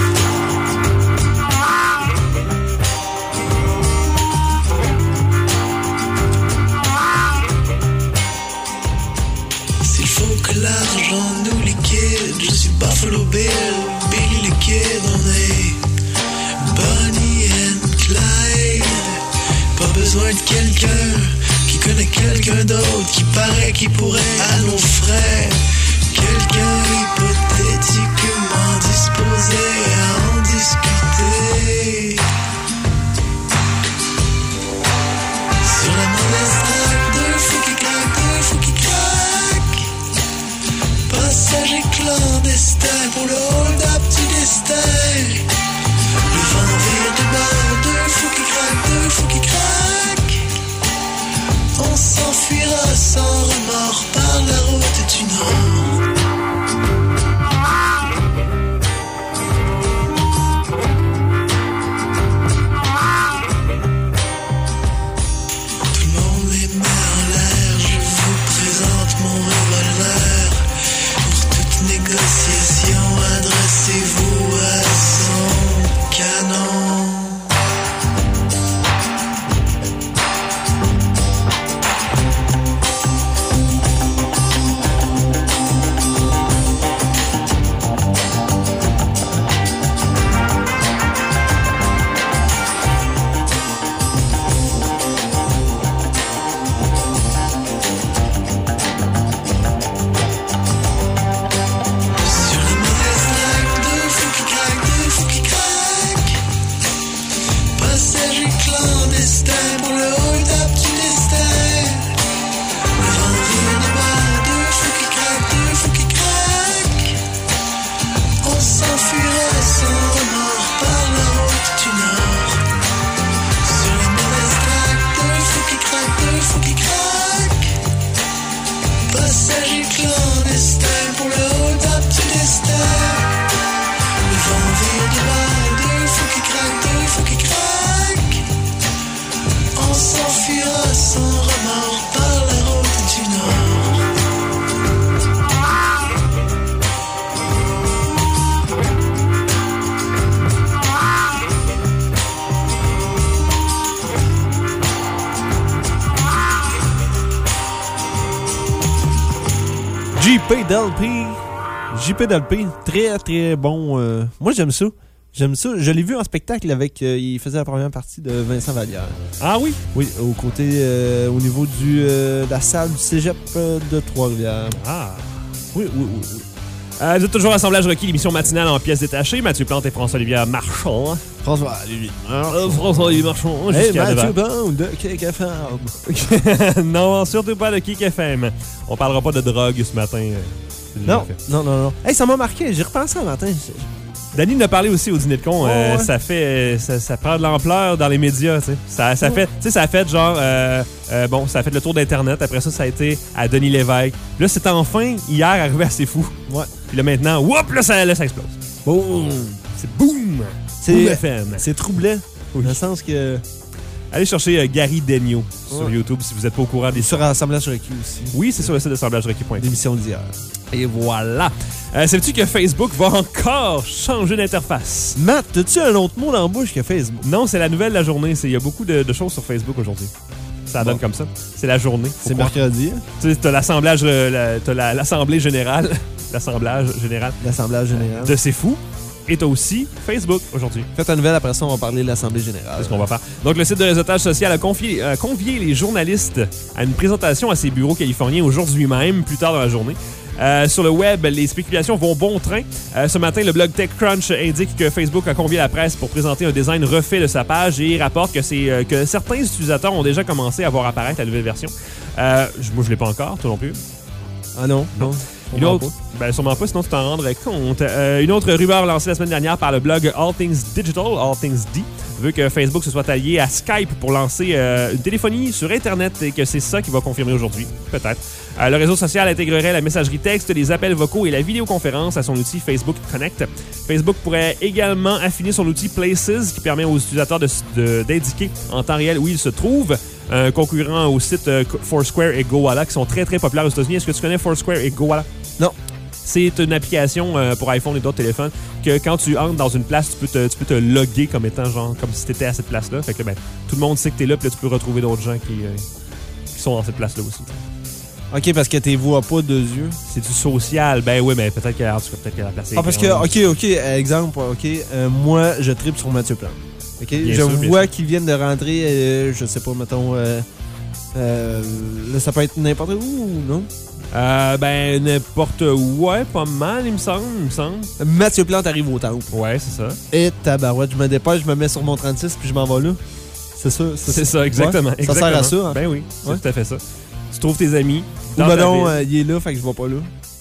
S'il faut que l'argent nous liquide, je suis Buffalo Bill, Billy le Kid, on est Bonnie and Clyde. Pas besoin de quelqu'un qui connaît quelqu'un d'autre, qui paraît qui pourrait à nos frais. Quelqu'un hypothétiquement disposé à en discuter. Sur la mauvaise track, deux fous qui craquent, deux fous qui craquent. Passager clandestin pour le hold-up du destin. Le vent vire de bord, deux fous qui craquent, deux fous qui craquent. On s'enfuira sans remords par la route du Nord. Tout le monde les met en l'air, je vous présente mon revolver. Pour toute négociation, adressez-vous à son canon. Sur la mauvaise track, deux fous qui craquent, deux fous qui craquent. Passager clandestin pour le hold-up du destin. Le vent vire de bord, deux fous qui craquent, deux fous qui craquent. On s'enfuira sans remords par la route du Nord. Sur la mauvaise track, deux fous qui craquent, deux fous qui craquent. Passager clandestin pour le hold-up du destin. Le vent vire de bord, deux fous qui craquent, deux fous qui craquent. On s'enfuira sans remords par la route du Nord. J P Delpy. J P Delpy, très très bon. euh, Moi j'aime ça. J'aime ça. Je l'ai vu en spectacle avec. euh, il faisait la première partie de Vincent Vallière. Ah oui? Oui, au côté, euh, au niveau du, euh, de la salle du cégep euh, de Trois-Rivières. Ah. Oui, oui, oui. oui. Euh, vous êtes toujours Assemblage requis, l'émission matinale en pièces détachées. Mathieu Plante et François-Olivier Marchand. François, allez, Euh, François-Olivier Marchand, Hey, jusqu'à Mathieu neuf Bond de K F M. heures. Non, surtout pas de Kick F M. On parlera pas de drogue ce matin. euh, c'est déjà Non, fait. non, non, non. Hey, ça m'a marqué. J'ai repensé un matin. Danny nous a parlé aussi au dîner de con. Oh, euh, ouais. Ça fait, ça, ça prend de l'ampleur dans les médias. Tu sais, ça, ça Ouais. fait, tu sais, ça a fait genre, euh, euh, bon, ça a fait le tour d'internet. Après ça, ça a été à Denis Lévesque. Là, c'est enfin hier arrivé à C'est Fou. Ouais. Puis là maintenant, whoop, là, ça, là, ça explose. Boum. C'est boum. C'est- Boom F M. C'est troublant. Oui. Dans le sens que. Allez chercher euh, Gary Daigneault sur Ouais. YouTube si vous n'êtes pas au courant des. Sur Assemblage requis aussi. Oui, c'est sur le site d'assemblage requis point com. L'émission d'hier. Et voilà. Euh, Sais-tu que Facebook va encore changer d'interface? Matt, as-tu un autre mot dans la bouche que Facebook? Non, c'est la nouvelle de la journée. C'est- Il y a beaucoup de, de choses sur Facebook aujourd'hui. Ça donne Bon. comme ça. C'est la journée. C'est Pourquoi? mercredi. hein? Tu sais, t'as l'assemblage, euh, la- t'as la- l'assemblée générale, l'assemblage général L'Assemblage général. de C'est Fou. Et t'as aussi Facebook aujourd'hui. Faites une nouvelle, après ça, on va parler de l'Assemblée générale. C'est ce qu'on va faire. Donc, le site de réseautage social a confié, a convié les journalistes à une présentation à ses bureaux californiens aujourd'hui même, plus tard dans la journée. Euh, sur le web, les spéculations vont bon train. Euh, ce matin, le blog TechCrunch indique que Facebook a convié la presse pour présenter un design refait de sa page et rapporte que, c'est, euh, que certains utilisateurs ont déjà commencé à voir apparaître la nouvelle version. Euh, moi, je ne l'ai pas encore, toi non plus. Ah non, non. Une autre, ben sûrement pas, sinon tu t'en rendrais compte. Euh, une autre rumeur lancée la semaine dernière par le blog All Things Digital, All Things D, veut que Facebook se soit allié à Skype pour lancer euh, une téléphonie sur Internet et que c'est ça qui va confirmer aujourd'hui. Peut-être. Euh, le réseau social intégrerait la messagerie texte, les appels vocaux et la vidéoconférence à son outil Facebook Connect. Facebook pourrait également affiner son outil Places qui permet aux utilisateurs de, de, d'indiquer en temps réel où ils se trouvent. Un concurrent au site euh, Foursquare et Gowalla qui sont très très populaires aux États-Unis. Est-ce que tu connais Foursquare et Gowalla? Non. C'est une application euh, pour iPhone et d'autres téléphones que quand tu entres dans une place, tu peux te, tu peux te loguer comme étant genre comme si tu étais à cette place-là. Fait que ben, tout le monde sait que tu es là, puis là, tu peux retrouver d'autres gens qui, euh, qui sont dans cette place-là aussi. OK, parce que t'es vois pas deux yeux. C'est du social. Ben oui, mais peut-être qu'en tout cas, peut-être qu'elle a placé. Ah, parce que, OK, OK, exemple, OK, euh, moi, je tripe sur Mathieu Plante. OK, Bien je sûr, bien vois sûr. qu'ils viennent de rentrer, euh, je sais pas, mettons, euh, euh, là, ça peut être n'importe où, non? Euh, ben, n'importe où. Ouais, pas mal, il me semble, il me semble. Mathieu Plante arrive au temple. Ouais, c'est ça. Et tabarouette, je me dépêche, je me mets sur mon trente-six puis je m'en vais là. C'est ça. C'est ça, exactement. Ouais, exactement. Ça sert à ça. Hein? Ben oui, c'est Ouais. tout à fait ça. Tu trouves tes amis. Ou dans ben ta non, ville. euh, il est là, fait que je vais pas là.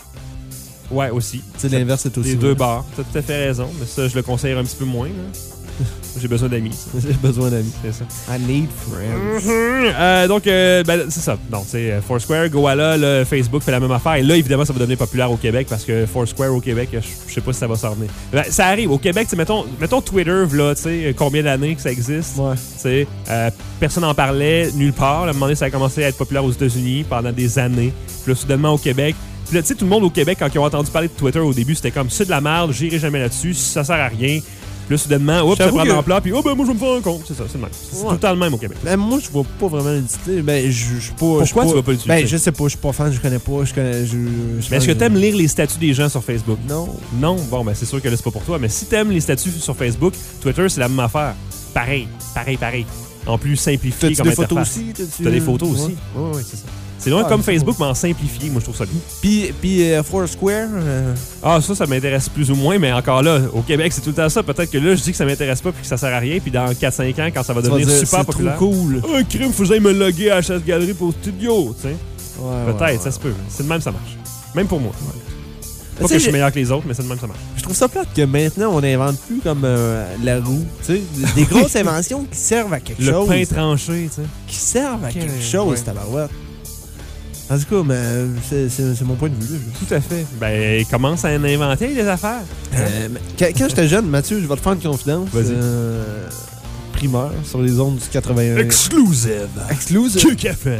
Ouais, aussi. Tu sais, l'inverse, c'est aussi. Les vrai. deux bars. T'as tout à fait raison. Mais ça, je le conseille un petit peu moins. Là. J'ai besoin d'amis. ça. J'ai besoin d'amis. C'est ça. I need friends. Euh, donc, euh, ben, c'est ça. Donc, c'est euh, Foursquare, Gowalla, là, Facebook fait la même affaire. Et là, évidemment, ça va devenir populaire au Québec parce que Foursquare au Québec, je je sais pas si ça va s'en revenir. Ben, ça arrive. Au Québec, t'sais, mettons, mettons Twitter, là, tu sais, combien d'années que ça existe. Ouais. T'sais, euh, personne n'en parlait nulle part. À un moment donné, ça a commencé à être populaire aux États-Unis pendant des années. Puis là, soudainement, au Québec. Puis là, tu sais, tout le monde au Québec, quand ils ont entendu parler de Twitter au début, c'était comme, c'est de la merde, j'irai jamais là-dessus, ça sert à rien. Puis là, soudainement, oups, ça J'avoue prend de que- l'ampleur, puis oh, ben, moi, je vais me faire un compte. C'est ça, c'est le même. C'est Ouais. tout le temps le même au Québec. Ben, moi, je vois pas vraiment l'utilité. Ben, je je suis pas. Pourquoi je suis tu vas pas l'utiliser? Ben, je sais pas, je suis pas fan, je connais pas. Je connais. Je, je Mais est-ce que t'aimes lire les statuts des gens sur Facebook? Non. Non? Bon, ben, c'est sûr que là, c'est pas pour toi. Mais si t'aimes les statuts sur Facebook, Twitter, c'est la même affaire. Pareil, pareil, pareil. En plus simplifié T'as-tu comme des photos interface. aussi? T'as-tu- T'as des photos Ouais. aussi? Oui, oui, c'est ça. C'est loin Ah, comme c'est Facebook, mais en simplifié. Moi, je trouve ça bien. Puis, puis euh, Foursquare. euh, Ah, ça, ça m'intéresse plus ou moins, mais encore là, au Québec, c'est tout le temps ça. Peut-être que là, je dis que ça m'intéresse pas puis que ça sert à rien, puis dans quatre cinq ans, quand ça va tu vas devenir dire, super c'est populaire. trop cool. Un crime, faut que j'aille me loguer à la chasse galerie pour le studio, tu sais. Ouais, Peut-être, ouais, ça ouais. se peut. C'est de même, ça marche. Même pour moi. Pas Tu que sais, je suis j'ai- meilleur que les autres, mais c'est de même, ça marche. Je trouve ça plate que maintenant, on n'invente plus comme euh, la roue. Tu sais, des grosses inventions qui servent à quelque Le chose. pain tranché, tu sais. Qui servent à Quel- quelque chose, ouais. tabarouette. En tout cas, mais c'est, c'est, c'est mon point de vue. Là. Tout à fait. Ben, il commence à en inventer des affaires. Euh, mais quand, quand j'étais jeune, Mathieu, je vais te faire une confidence. Vas-y. Euh, primeur sur les ondes du quatre-vingt-un. Exclusive. Exclusive. Q F M.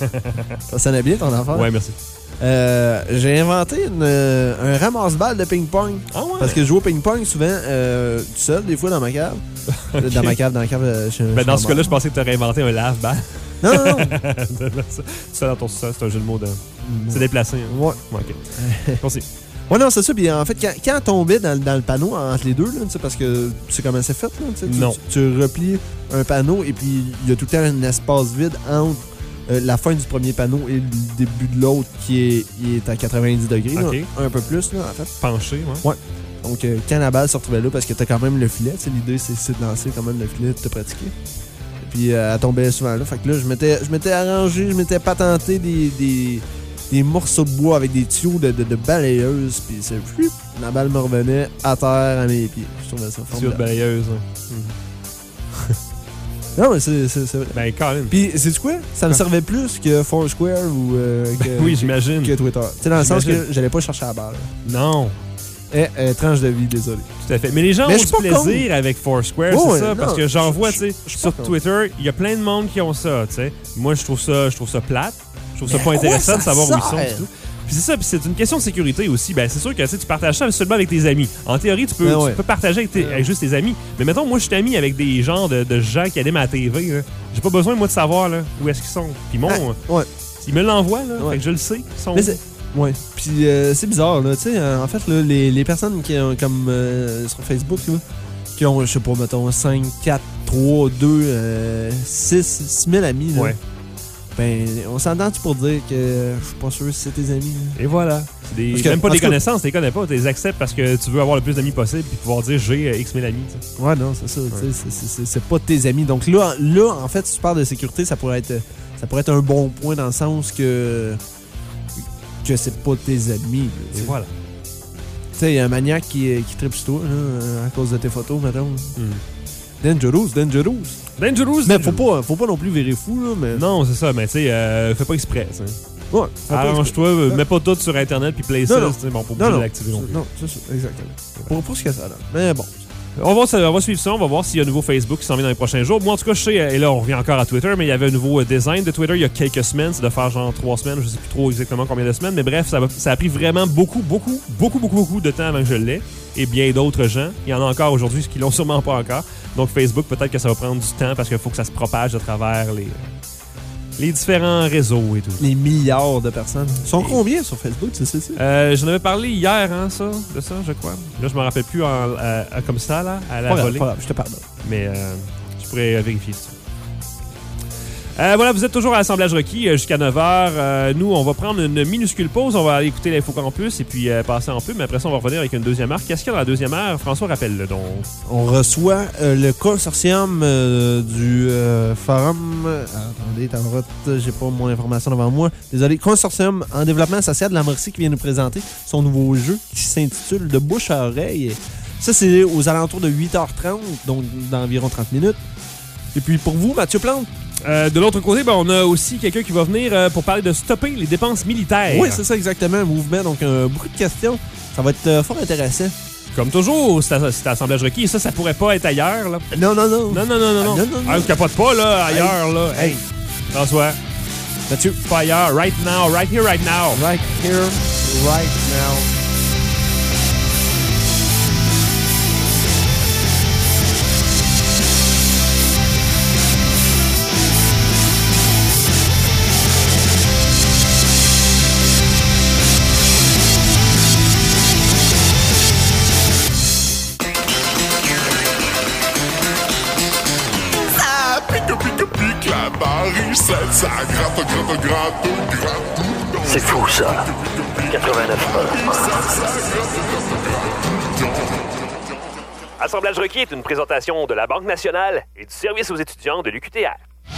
Ça sonnait bien ton affaire. Ouais, merci. Euh, j'ai inventé une, euh, un ramasse-balles de ping-pong. Ah ouais? Parce que je joue au ping-pong souvent euh, tout seul, des fois dans ma cave. Ok. Dans ma cave, dans la cave. euh, chez- Ben, chez dans ma ce cas-là, mère. je pensais que tu aurais inventé un lave-balle. Non, non, non. Tout ça dans ton sous-sol, c'est un jeu de mots de. C'est déplacé. Hein. Ouais. Ouais, ok. Continue. Ouais, non, c'est ça. Puis en fait, quand, quand on tombait dans, dans le panneau entre les deux, là, tu sais, parce que tu sais comment c'est fait, là, tu sais, tu- Non. Tu, tu replies un panneau et puis il y a tout le temps un espace vide entre euh, la fin du premier panneau et le début de l'autre qui est, il est à quatre-vingt-dix degrés. là, Ok. un peu plus, là, en fait. Penché, ouais. Donc, euh, quand la balle se retrouvait là, parce que t'as quand même le filet, tu sais, l'idée, c'est, c'est de lancer quand même le filet, de te pratiquer. Et puis, euh, elle tombait souvent là. Fait que là, je m'étais, je m'étais arrangé, je m'étais patenté des, des, des morceaux de bois avec des tuyaux de, de, de balayeuse. Puis, c'est flip, la balle me revenait à terre à mes pieds. Je trouvais ça Tuyau de formidable. balayeuse. hein. Non, mais c'est, c'est, c'est vrai. Ben, Colin. Puis, c'est quoi? Ça me servait plus que Foursquare ou euh, que, Oui, j'imagine. que Twitter. Tu sais, dans le sens J'imagine. que j'allais pas chercher la balle. Non, Eh, eh, tranche de vie, désolé. tout à fait. Mais les gens Mais ont je du suis pas plaisir avec Foursquare, Oh, c'est ouais, ça, non, parce que j'en je- vois, je- tu sais, je suis sur pas contre. Twitter, il y a plein de monde qui ont ça, tu sais. Moi, je trouve ça, je trouve ça plate. Je trouve ça Mais pas à quoi intéressant ça de savoir où ils sont sert? et tout. Puis c'est ça, puis c'est une question de sécurité aussi. Ben, c'est sûr que tu sais, tu partages ça seulement avec tes amis. En théorie, tu peux, Ben tu ouais. peux partager avec, tes- avec juste tes amis. Mais mettons, moi, je suis ami avec des gens de, de gens qui animent à la T V. là. J'ai pas besoin, moi, de savoir là, où est-ce qu'ils sont. Puis mon, Ah, ouais. ils me l'envoient, là. Ouais. Fait que je le sais. Ils sont Mais où. c'est- Ouais. Puis euh, c'est bizarre, là. Tu sais, euh, en fait, là, les, les personnes qui ont, comme euh, sur Facebook, là, qui ont, je sais pas, mettons, cinq, quatre, trois, deux, six, six mille amis, là. Ouais. Ben, on s'entend-tu pour dire que je suis pas sûr si c'est tes amis, là? Et voilà. C'est des, Parce que, même pas en des tout cas- connaissances, tu les connais pas, tu les acceptes parce que tu veux avoir le plus d'amis possible puis pouvoir dire j'ai euh, X mille amis. T'sais. Ouais, non, c'est ça. tu sais, c'est- c'est- C'est c'est pas tes amis. Donc là, là, en fait, si tu parles de sécurité, ça pourrait être, ça pourrait être un bon point dans le sens que que c'est pas tes amis. là, tu Et sais. voilà. Tu sais, il y a un maniaque qui, qui tripe sur toi là, à cause de tes photos, mettons. Dangerous, dangerous. Dangerous! Mais faut pas, faut pas non plus virer fou, là. Mais... Non, c'est ça, mais tu sais, euh, fais pas exprès. t'sais. Ouais, faut pas Arrange-toi, euh, mets pas tout sur Internet puis play ça. Non, non. t'sais, Bon, pour Non, obligé non. de l'activer non plus. Non, c'est ça, exactement. Pour, pour ce que ça a l'air. Mais bon. On va, on va suivre ça, on va voir s'il y a un nouveau Facebook qui s'en vient dans les prochains jours. Moi, en tout cas, je sais, et là, on revient encore à Twitter, mais il y avait un nouveau euh, design de Twitter il y a quelques semaines. C'est de faire genre trois semaines, je sais plus trop exactement combien de semaines, mais bref, ça, va- ça a pris vraiment beaucoup, beaucoup, beaucoup, beaucoup, beaucoup de temps avant que je l'ai. Et bien d'autres gens. Il y en a encore aujourd'hui, ceux qui l'ont sûrement pas encore. Donc, Facebook, peut-être que ça va prendre du temps parce qu'il faut que ça se propage à travers les, les différents réseaux et tout. Les milliards de personnes. Ils sont combien sur Facebook, tu sais, c'est Euh, J'en avais parlé hier, hein, ça, de ça, je crois. Là, je me rappelle plus en, à- à- comme ça, là, à la Pas grave, volée. pas grave, je te pardonne. Mais euh, je pourrais euh, vérifier ça. Euh, voilà, vous êtes toujours à l'assemblage requis euh, jusqu'à neuf heures. Euh, nous, on va prendre une minuscule pause. On va aller écouter l'Info Campus et puis euh, passer en pub. Mais après ça, on va revenir avec une deuxième heure. Qu'est-ce qu'il y a dans la deuxième heure? François, rappelle-le donc. On reçoit euh, le consortium euh, du euh, forum. euh, attendez, t'en vas- j'ai pas mon information devant moi. Désolé. Consortium en développement social de la Mauricie qui vient nous présenter son nouveau jeu qui s'intitule De bouche à oreille. Ça, c'est aux alentours de huit heures trente, donc d'environ trente minutes. Et puis pour vous, Mathieu Plante? Euh, de l'autre côté, ben, on a aussi quelqu'un qui va venir euh, pour parler de stopper les dépenses militaires. Oui, c'est ça exactement, un mouvement. Donc euh, beaucoup de questions. Ça va être euh, fort intéressant. Comme toujours, c'est à- c'est à l'assemblage requis. Et ça, ça pourrait pas être ailleurs. Là. Non, non, non. Non, non, non, non. Ah, non. non, non, non. Ah, je capote pas, là, ailleurs, là. Hey, François, Mathieu. pas ailleurs. Right now, right here, right now. Right here, right now. Ça pique, pique, pique, la barricade, ça gratte, gratte, gratte, gratte. C'est fou, ça. quatre-vingt-neuf Assemblage requis est une présentation de la Banque nationale et du service aux étudiants de l'U Q T R.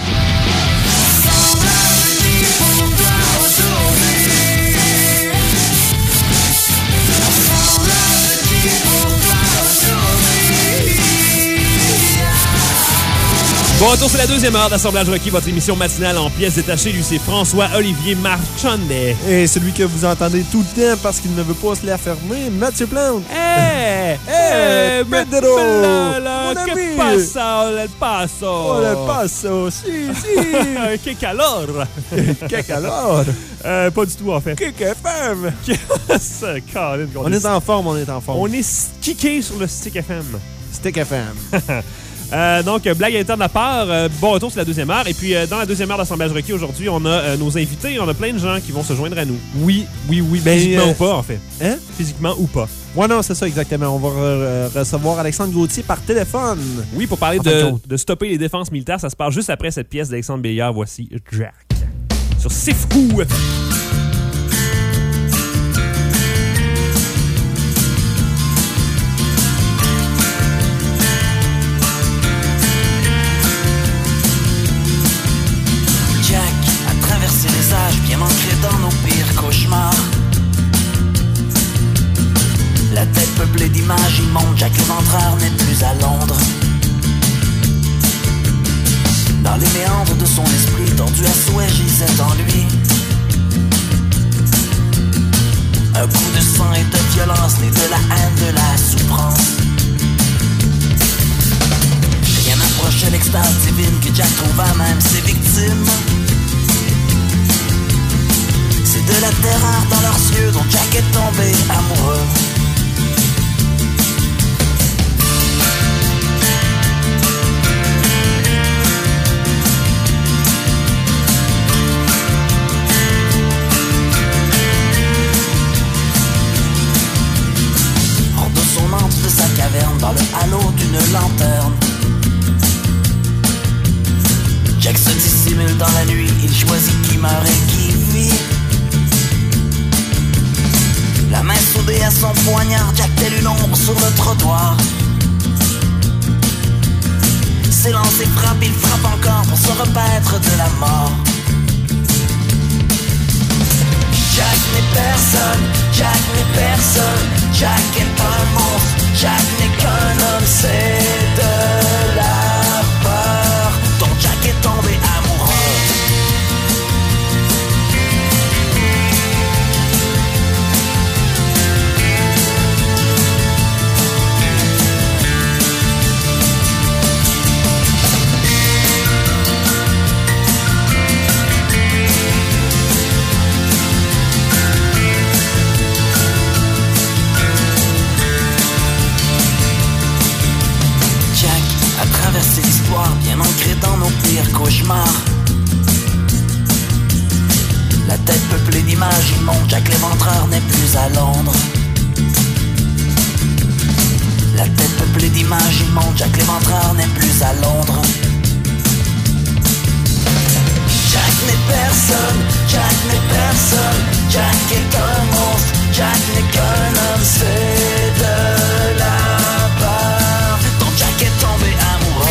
Bon retour, c'est la deuxième heure d'Assemblage requis, votre émission matinale en pièces détachées. Lui, c'est François-Olivier Marchonnet. Et celui que vous entendez tout le temps parce qu'il ne veut pas se la fermer, Mathieu Plante. Hey! Hey, Pedro! Là, là, Mon que ami! pasa, el paso? Oh, le passo, si, si. Que calor! Qu'est-ce alors? Euh, pas du tout, en fait. Qu'est-ce femme? Ça, Colin, qu'on On est en forme, on est en forme. On est kické sur le Stick F M. Stick F M. Euh, donc, euh, blague interne à part, euh, bon retour, c'est la deuxième heure. Et puis, euh, dans la deuxième heure d'Assemblage requis, aujourd'hui, on a euh, nos invités. On a plein de gens qui vont se joindre à nous. Oui, oui, oui. Ben, Physiquement euh, ou pas, en fait. Hein? Physiquement ou pas. Ouais, non, c'est ça, exactement. On va re- recevoir Alexandre Gauthier par téléphone. Oui, pour parler En fin de de, compte. de stopper les défenses militaires, ça se passe juste après cette pièce d'Alexandre Béliard. Voici Jack. Sur C'est fou! Jack a traversé les âges bien ancrés dans nos pires cauchemars. La tête peuplée d'images immondes, Jack l'éventreur n'est plus à Londres. Dans les méandres de son esprit, tordu à souhait, gisait en lui un coup de sang et de violence, né de la haine, de la souffrance. Rien n'approchait l'extase divine que Jack trouva même ses victimes. C'est de la terreur dans leurs yeux dont Jack est tombé amoureux. dissimule dans la nuit, il choisit qui meurt et qui vit. La main soudée à son poignard, Jack telle une ombre sur le trottoir. Silence et frappe, il frappe encore pour se repaître de la mort. Jack n'est personne, Jack n'est personne, Jack est un monstre, Jack n'est qu'un homme, c'est de la peur dont Jack est tombé amoureux. Traverser l'histoire bien ancrée dans nos pires cauchemars. La tête peuplée d'images immondes, Jack l'éventreur n'est plus à Londres. La tête peuplée d'images immondes, Jack l'éventreur n'est plus à Londres. Jack n'est personne, Jack n'est personne, Jack est un monstre, Jack n'est qu'un homme, c'est de la peur dont Jack est tombé amoureux.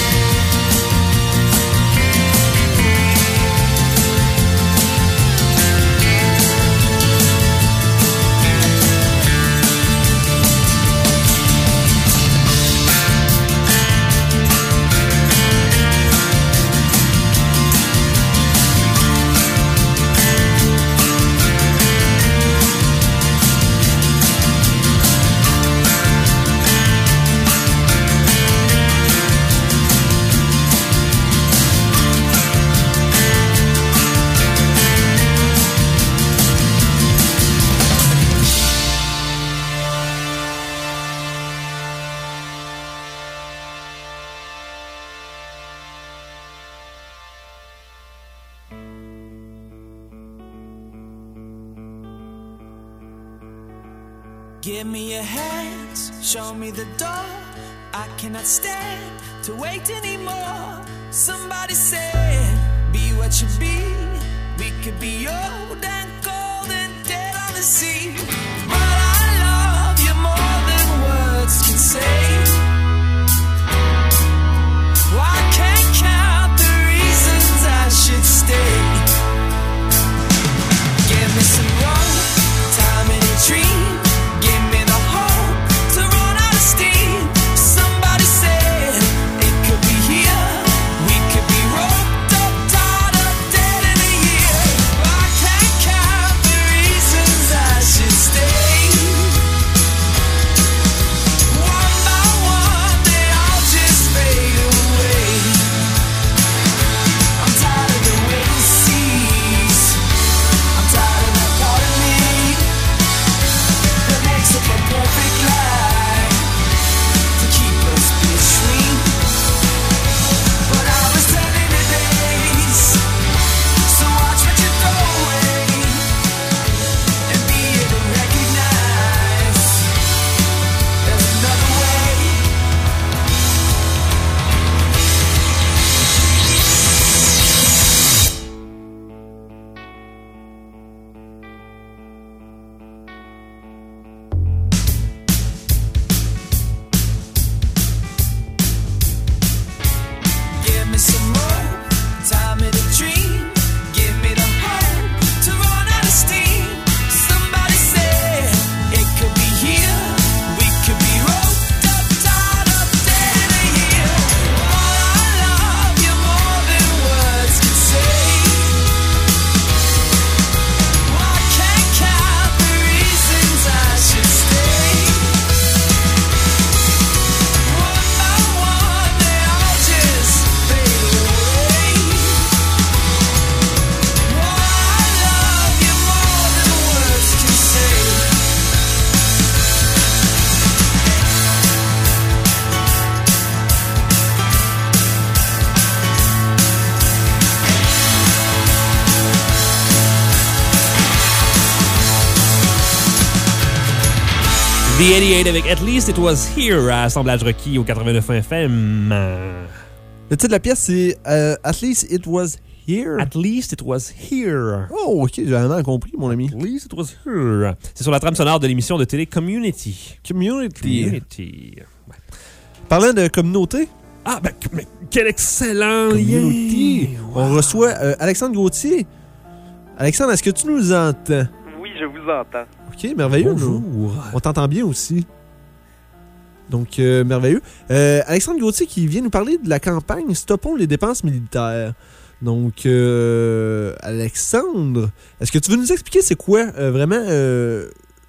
Give me your hands, show me the door. I cannot stand to wait anymore. Somebody said, be what you be. We could be old and cold and dead on the sea. But I love you more than words can say. Oh, I can't count the reasons I should stay. Give me some rope, time in a dream. Give me the hope to run out of steam. Somebody said it could be here. We could be roped up, tied up, dead in a year. I can't count the reasons I should stay. One by one, they all just fade away. I'm tired of the wait and sees. I'm tired of that part of me that makes up a perfect lie to keep us between. But I was telling the days, so watch what you throw away and be able to recognize there's another way. Give me some more time in a dream. Give me the hope to run out of steam. Somebody said it could be here. We could be roped up, tied up, dead in a year. But I love you more than words can say. Oh, I can't count the reasons I should stay. One by one, they all just fade away. Oh, I love you more than words can say. The eighty-eight avec At Least It Was Here à Assemblage Requis au quatre-vingt-neuf F M. Le titre de la pièce, c'est euh, At Least It Was Here? At least it was here. Oh, ok, j'ai vraiment compris, mon ami. At least it was here. C'est sur la trame sonore de l'émission de télé Community. Community. Community. Ouais. Parlant de communauté, Ah, ben, mais quel excellent Community. lien! On reçoit euh, Alexandre Gauthier. Alexandre, est-ce que tu nous entends? Oui, je vous entends. Ok, merveilleux. Bonjour. nous. On t'entend bien aussi. Donc, euh, merveilleux. Euh, Alexandre Gauthier qui vient nous parler de la campagne Stoppons les dépenses militaires. Donc, euh, Alexandre, est-ce que tu veux nous expliquer c'est quoi euh, vraiment euh,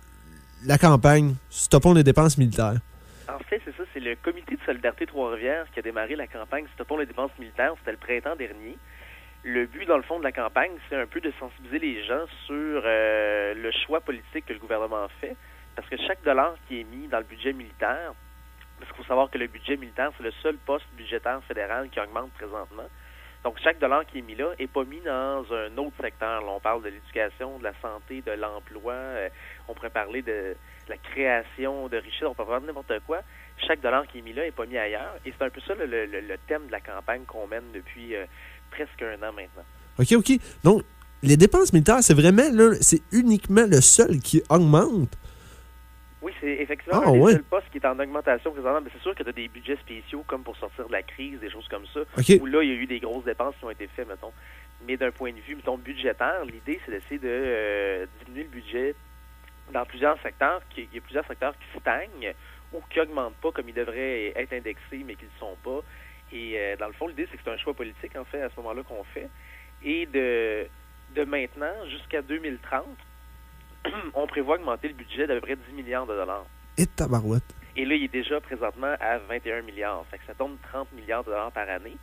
la campagne Stoppons les dépenses militaires? En fait, c'est ça, c'est le comité de solidarité Trois-Rivières qui a démarré la campagne Stoppons les dépenses militaires. C'était le printemps dernier. Le but, dans le fond, de la campagne, c'est un peu de sensibiliser les gens sur euh, le choix politique que le gouvernement fait. Parce que chaque dollar qui est mis dans le budget militaire, parce qu'il faut savoir que le budget militaire, c'est le seul poste budgétaire fédéral qui augmente présentement. Donc, chaque dollar qui est mis là n'est pas mis dans un autre secteur. Là, on parle de l'éducation, de la santé, de l'emploi. Euh, on pourrait parler de la création de richesse. On peut parler de n'importe quoi. Chaque dollar qui est mis là n'est pas mis ailleurs. Et c'est un peu ça le, le, le thème de la campagne qu'on mène depuis euh, presque un an maintenant. OK, OK. Donc, les dépenses militaires, c'est vraiment, là, c'est uniquement le seul qui augmente. Oui, c'est effectivement Ah, un des ouais. seuls postes qui est en augmentation présentement. Mais c'est sûr que tu as des budgets spéciaux comme pour sortir de la crise, des choses comme ça, OK. où là, il y a eu des grosses dépenses qui ont été faites, mettons. Mais d'un point de vue, mettons, budgétaire, l'idée, c'est d'essayer de euh, diminuer le budget dans plusieurs secteurs. qui- Il y a plusieurs secteurs qui stagnent ou qui n'augmentent pas comme ils devraient être indexés, mais qui ne le sont pas. Et euh, dans le fond, l'idée, c'est que c'est un choix politique, en fait, à ce moment-là qu'on fait. Et de, de maintenant jusqu'à deux mille trente, on prévoit augmenter le budget d'à peu près dix milliards de dollars. Et tabarouette. Et là, il est déjà présentement à vingt et un milliards. Fait que ça tombe trente milliards de dollars par année.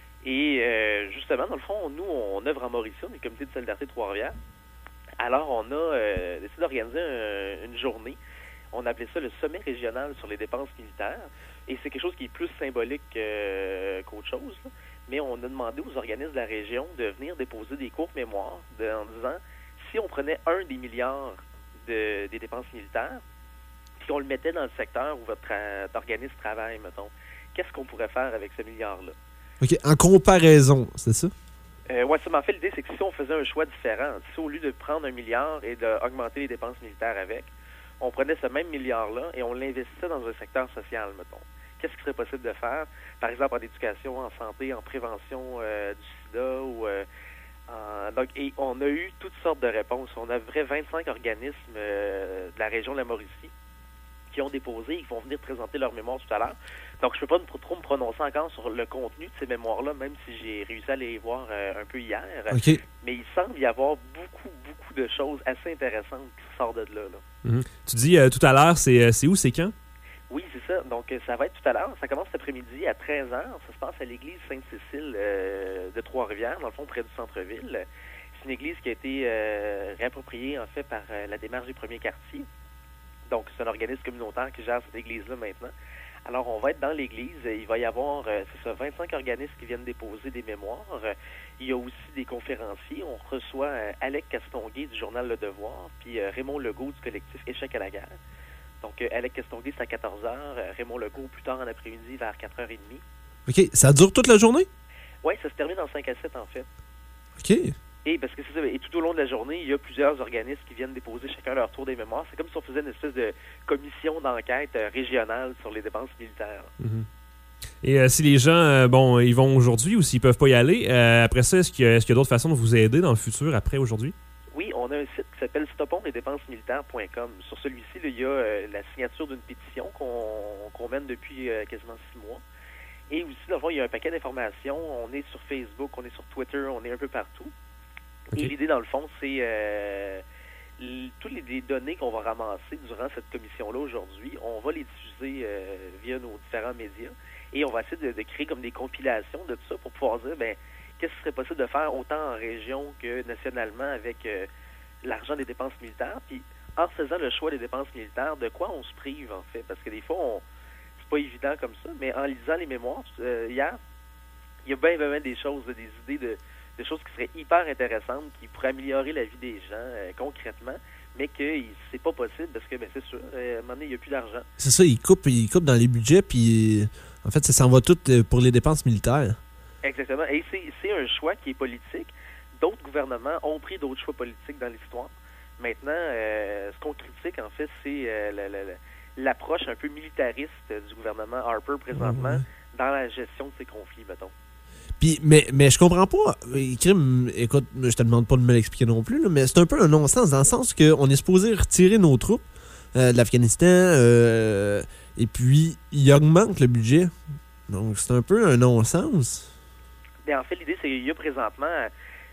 Et euh, justement, dans le fond, nous, on œuvre en Mauricie, on est le comité de solidarité de Trois-Rivières. Alors, on a euh, décidé d'organiser un- une journée. On appelait ça le sommet régional sur les dépenses militaires. Et c'est quelque chose qui est plus symbolique euh, qu'autre chose, là. Mais on a demandé aux organismes de la région de venir déposer des courtes mémoires de, en disant si on prenait un des milliards de, des dépenses militaires, puis on le mettait dans le secteur où votre tra- organisme travaille, mettons, qu'est-ce qu'on pourrait faire avec ce milliard-là? OK, en comparaison, c'est ça? Euh, ouais, ça m'a fait l'idée, c'est que si on faisait un choix différent, si au lieu de prendre un milliard et d'augmenter les dépenses militaires avec, on prenait ce même milliard-là et on l'investissait dans un secteur social, mettons. Qu'est-ce qui serait possible de faire? Par exemple, en éducation, en santé, en prévention euh, du sida ou... Euh, en- donc, et on a eu toutes sortes de réponses. On a vrai vingt-cinq organismes euh, de la région de la Mauricie qui ont déposé et qui vont venir présenter leur mémoire tout à l'heure. Donc, je ne peux pas trop me prononcer encore sur le contenu de ces mémoires-là, même si j'ai réussi à les voir euh, un peu hier. OK. Mais il semble y avoir beaucoup, beaucoup de choses assez intéressantes qui sortent de là. là. Mhm. Tu dis euh, tout à l'heure, c'est euh, c'est où, c'est quand? Oui, c'est ça. Donc, euh, ça va être tout à l'heure. Ça commence cet après-midi à treize heures. Ça se passe à l'église Sainte-Cécile euh, de Trois-Rivières, dans le fond, près du centre-ville. C'est une église qui a été euh, réappropriée, en fait, par euh, la démarche des premiers quartiers. Donc, c'est un organisme communautaire qui gère cette église-là maintenant. Alors, on va être dans l'église. Il va y avoir, euh, c'est ça, vingt-cinq organismes qui viennent déposer des mémoires. Euh, Il y a aussi des conférenciers. On reçoit euh, Alec Castonguay du journal Le Devoir, puis euh, Raymond Legault du collectif Échec à la guerre. Donc, euh, Alec Castonguay, c'est à quatorze heures. Euh, Raymond Legault, plus tard en après-midi, vers quatre heures trente. OK, ça dure toute la journée? Oui, ça se termine en cinq à sept, en fait. OK. Et parce que c'est ça, et tout au long de la journée, il y a plusieurs organismes qui viennent déposer chacun leur tour des mémoires. C'est comme si on faisait une espèce de commission d'enquête euh, régionale sur les dépenses militaires. Mhm. Et euh, si les gens, euh, bon, ils vont aujourd'hui ou s'ils peuvent pas y aller, euh, après ça, est-ce qu'il y a, est-ce qu'il y a d'autres façons de vous aider dans le futur, après aujourd'hui? Oui, on a un site qui s'appelle stoppons les dépenses militaires point com. Sur celui-ci, là, il y a euh, la signature d'une pétition qu'on qu'on mène depuis euh, quasiment six mois. Et aussi, dans le fond, il y a un paquet d'informations. On est sur Facebook, on est sur Twitter, on est un peu partout. Okay. Et l'idée, dans le fond, c'est euh, l- toutes les, les données qu'on va ramasser durant cette commission-là aujourd'hui, on va les diffuser euh, via nos différents médias. Et on va essayer de, de créer comme des compilations de tout ça pour pouvoir dire, ben, qu'est-ce qui serait possible de faire autant en région que nationalement avec euh, l'argent des dépenses militaires. Puis, en faisant le choix des dépenses militaires, de quoi on se prive, en fait? Parce que des fois, on, c'est pas évident comme ça, mais en lisant les mémoires, euh, hier, il y a bien, bien, bien des choses, des idées de, de choses qui seraient hyper intéressantes, qui pourraient améliorer la vie des gens euh, concrètement, mais que il- c'est pas possible parce que, ben, c'est sûr, euh, à un moment donné, il n'y a plus d'argent. C'est ça, ils coupent, ils coupent dans les budgets, puis en fait, ça s'en va tout euh, pour les dépenses militaires. Exactement. Et c'est, c'est un choix qui est politique. D'autres gouvernements ont pris d'autres choix politiques dans l'histoire. Maintenant, euh, ce qu'on critique, en fait, c'est euh, la, la, la, l'approche un peu militariste du gouvernement Harper présentement Mhm. dans la gestion de ces conflits, mettons. Puis, mais, mais je comprends pas. euh, Crime, écoute, je te demande pas de me l'expliquer non plus, là, mais c'est un peu un non-sens dans le sens qu'on est supposé retirer nos troupes euh, de l'Afghanistan euh, et puis il augmente le budget. Donc c'est un peu un non-sens. Mais en fait, l'idée, c'est qu'il y a présentement,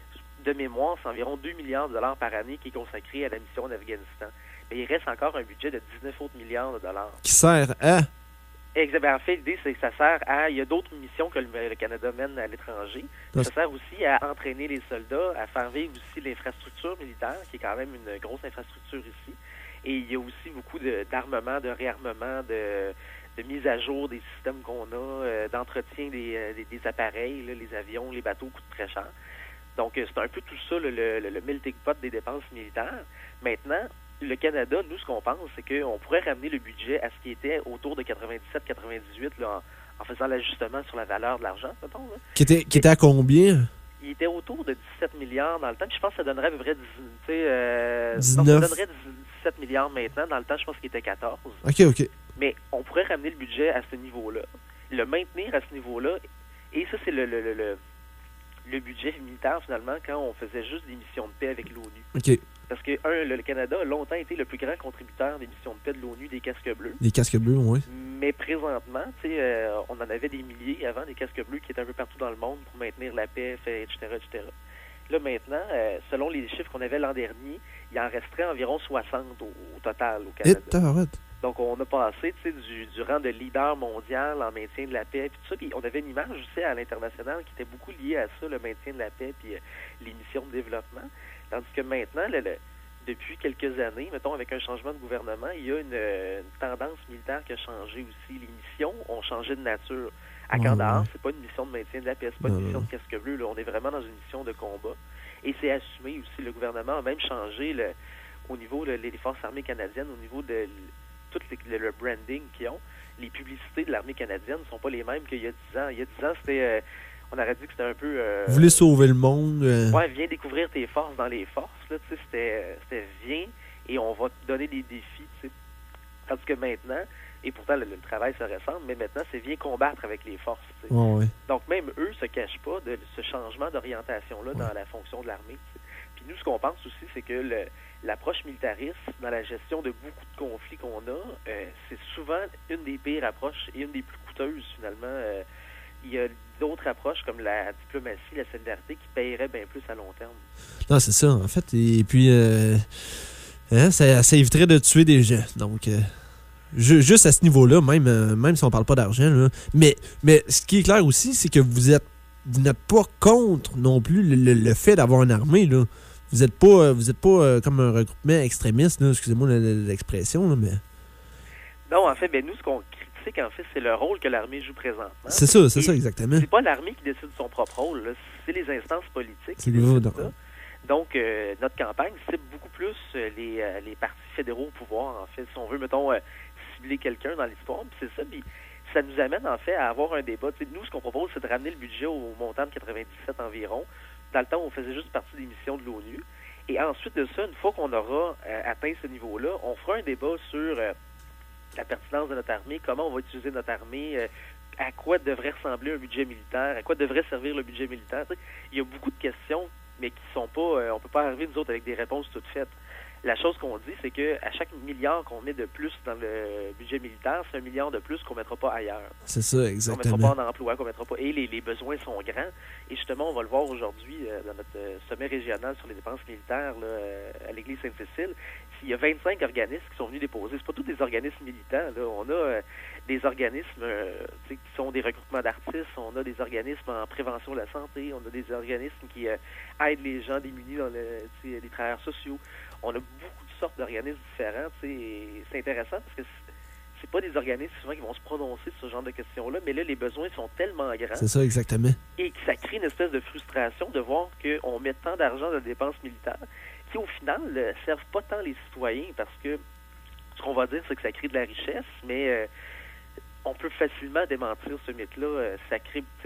de mémoire, c'est environ deux milliards de dollars par année qui est consacré à la mission en Afghanistan. Mais il reste encore un budget de dix-neuf autres milliards de dollars. Qui sert à. Exactement. En fait, l'idée, c'est que ça sert à... Il y a d'autres missions que le, le Canada mène à l'étranger. Ah, Ça sert aussi à entraîner les soldats, à faire vivre aussi l'infrastructure militaire, qui est quand même une grosse infrastructure ici. Et il y a aussi beaucoup de, d'armement, de réarmement, de, de mise à jour des systèmes qu'on a, euh, d'entretien des, euh, des, des appareils, là, les avions, les bateaux coûtent très cher. Donc, euh, c'est un peu tout ça, le, le, le melting pot des dépenses militaires. Maintenant, le Canada, nous, ce qu'on pense, c'est qu'on pourrait ramener le budget à ce qui était autour de quatre-vingt-dix-sept quatre-vingt-dix-huit, là, en, en faisant l'ajustement sur la valeur de l'argent, mettons. Là. Qui était, qui était à combien? Il était autour de dix-sept milliards dans le temps, puis je pense que ça donnerait à peu près dix, tu sais, euh, non, dix-neuf. ça donnerait dix-sept milliards maintenant. Dans le temps, je pense qu'il était quatorze. Ok, ok. Mais on pourrait ramener le budget à ce niveau-là, le maintenir à ce niveau-là, et ça, c'est le, le, le, le, le budget militaire, finalement, quand on faisait juste des missions de paix avec l'ONU. Ok. Parce que, un, le Canada a longtemps été le plus grand contributeur des missions de paix de l'ONU, des casques bleus. Des casques bleus, oui. Mais présentement, tu sais, euh, on en avait des milliers avant, des casques bleus qui étaient un peu partout dans le monde pour maintenir la paix, fait, et cetera, et cetera. Là, maintenant, euh, selon les chiffres qu'on avait l'an dernier, il en resterait environ soixante au, au total au Et Canada. tabarouette. Donc, on a passé, tu sais, du, du rang de leader mondial en maintien de la paix, puis tout ça. Puis on avait une image aussi à l'international qui était beaucoup liée à ça, le maintien de la paix, puis euh, les missions de développement. Tandis que maintenant, le, le, depuis quelques années, mettons, avec un changement de gouvernement, il y a une, une tendance militaire qui a changé aussi. Les missions ont changé de nature. À Ouais, Kandahar, ouais. c'est pas une mission de maintien de la paix, c'est pas Non, une mission non. de casque bleu, là. On est vraiment dans une mission de combat. Et c'est assumé aussi. Le gouvernement a même changé le, au niveau de les forces armées canadiennes, au niveau de l- tout les- le, le branding qu'ils ont. Les publicités de l'armée canadienne ne sont pas les mêmes qu'il y a dix ans. Il y a dix ans, c'était... euh, on aurait dit que c'était un peu... euh, Vous voulez sauver le monde? euh, Ouais, viens découvrir tes forces dans les forces. Là, tu sais, c'était, c'était viens et on va te donner des défis. Tu sais. Tandis que maintenant, et pourtant le, le travail se ressemble, mais maintenant c'est viens combattre avec les forces. Tu sais. Ouais, ouais. Donc même eux se cachent pas de ce changement d'orientation-là dans la fonction de l'armée. Tu sais. Puis nous, ce qu'on pense aussi, c'est que le, l'approche militariste dans la gestion de beaucoup de conflits qu'on a, euh, c'est souvent une des pires approches et une des plus coûteuses finalement. Euh, il y a d'autres approches comme la diplomatie, la solidarité qui paieraient bien plus à long terme. Non, c'est ça, en fait. Et puis, euh, hein, ça, ça éviterait de tuer des gens. Donc, euh, ju- juste à ce niveau-là, même, euh, même si on parle pas d'argent. Là. Mais, mais ce qui est clair aussi, c'est que vous êtes vous n'êtes pas contre non plus le, le- le fait d'avoir une armée. Là. Vous n'êtes pas, euh, vous êtes pas euh, comme un regroupement extrémiste, là. Excusez-moi la- la- l'expression, là, mais Non, en fait, ben nous, ce qu'on critique, en fait, c'est le rôle que l'armée joue présentement. c'est ça, c'est Et ça exactement. C'est pas l'armée qui décide de son propre rôle, là. C'est les instances politiques C'est qui le décident donc. ça. Donc, euh, notre campagne cible beaucoup plus euh, les, euh, les partis fédéraux au pouvoir, en fait. Si on veut, mettons, euh, cibler quelqu'un dans l'histoire, puis c'est ça, puis ça nous amène, en fait, à avoir un débat. Tu sais, nous, ce qu'on propose, c'est de ramener le budget au montant de quatre-vingt-dix-sept environ. Dans le temps, on faisait juste partie des missions de l'ONU. Et ensuite de ça, une fois qu'on aura euh, atteint ce niveau-là, on fera un débat sur euh, la pertinence de notre armée, comment on va utiliser notre armée, euh, à quoi devrait ressembler un budget militaire, à quoi devrait servir le budget militaire. Tu sais, il y a beaucoup de questions, mais qui sont pas, euh, on peut pas arriver nous autres avec des réponses toutes faites. La chose qu'on dit, c'est que à chaque milliard qu'on met de plus dans le budget militaire, c'est un milliard de plus qu'on mettra pas ailleurs. C'est ça, On mettra exactement. pas en emploi, qu'on mettra pas. Et les, les besoins sont grands. Et justement, on va le voir aujourd'hui euh, dans notre euh, sommet régional sur les dépenses militaires là, euh, à l'église Sainte-Cécile. Il y a vingt-cinq organismes qui sont venus déposer. C'est pas tous des organismes militants. Là. On a euh, des organismes euh, tu sais, qui sont des regroupements d'artistes. On a des organismes en prévention de la santé. On a des organismes qui euh, aident les gens démunis dans le, tu sais, les travailleurs sociaux. On a beaucoup de sortes d'organismes différents. Tu sais, et c'est intéressant parce que c'est, c'est pas des organismes souvent qui vont se prononcer sur ce genre de questions-là, mais là, les besoins sont tellement grands C'est ça, exactement. et que ça crée une espèce de frustration de voir qu'on met tant d'argent dans les dépenses militaires qui, au final, ne servent pas tant les citoyens parce que ce qu'on va dire, c'est que ça crée de la richesse, mais euh, on peut facilement démentir ce mythe-là. Euh, ça crée, tu sais,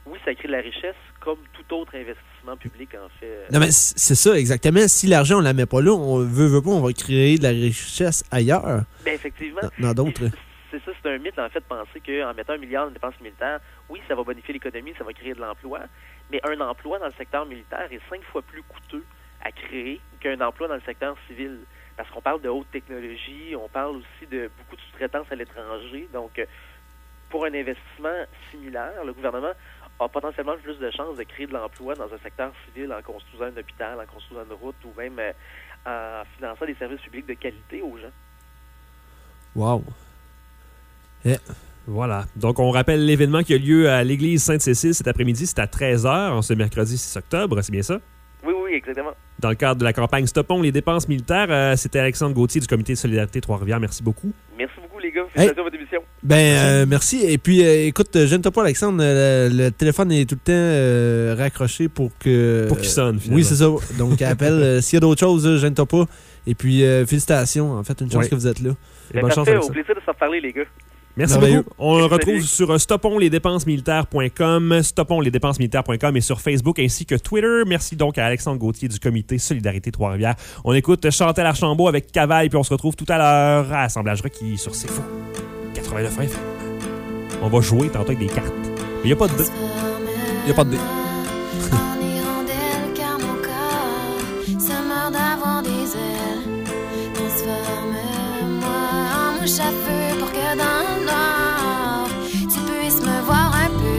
oui, ça crée de la richesse comme tout autre investissement public, en fait. Non, mais c- c'est ça, exactement. Si l'argent, on la met pas là, on veut, veut pas, on va créer de la richesse ailleurs. Ben, effectivement. Dans- dans d'autres. Puis, C'est ça, c'est un mythe, en fait, de penser qu'en mettant un milliard de dépenses militaires, oui, ça va bonifier l'économie, ça va créer de l'emploi, mais un emploi dans le secteur militaire est cinq fois plus coûteux à créer qu'un emploi dans le secteur civil. Parce qu'on parle de haute technologie, on parle aussi de beaucoup de sous-traitance à l'étranger. Donc, euh, pour un investissement similaire, le gouvernement a potentiellement plus de chances de créer de l'emploi dans un secteur civil en construisant un hôpital, en construisant une route ou même euh, en finançant des services publics de qualité aux gens. Wow. Yeah. Voilà. Donc, on rappelle l'événement qui a lieu à l'église Sainte-Cécile cet après-midi. C'est à treize heures, en ce mercredi six octobre. C'est bien ça? Oui, oui, exactement. Dans le cadre de la campagne Stoppons les dépenses militaires. Euh, C'était Alexandre Gauthier du Comité de solidarité Trois-Rivières. Merci beaucoup. Merci beaucoup, les gars. Félicitations à votre émission. Ben, euh, merci. Et puis, euh, écoute, gêne-toi pas, Alexandre. Le, le téléphone est tout le temps euh, raccroché pour que. Pour qu'il sonne, finalement. Oui, c'est ça. Donc, appelle. euh, S'il y a d'autres choses, euh, gêne-toi pas. Et puis, euh, félicitations. En fait, une chance Ouais. que vous êtes là. Ben, bonne chance, parfait, au Alexandre. plaisir de se reparler, les gars. Merci Merveilleux. beaucoup. On le Salut. retrouve sur stoppons les dépenses militaires point com, stoppons les dépenses militaires point com et sur Facebook ainsi que Twitter. Merci donc à Alexandre Gauthier du Comité Solidarité Trois-Rivières. On écoute Chantal Archambault avec Cavale, puis on se retrouve tout à l'heure à Assemblage requis sur C'est Fou. quatre-vingt-neuf F M. On va jouer tantôt avec des cartes. Mais il n'y a pas de dés. Il n'y a pas de dés. En hirondelle, car mon corps se meurt d'avoir des ailes. Transforme-moi en mouche à feu pour que dans le noir, tu puisses me voir un peu.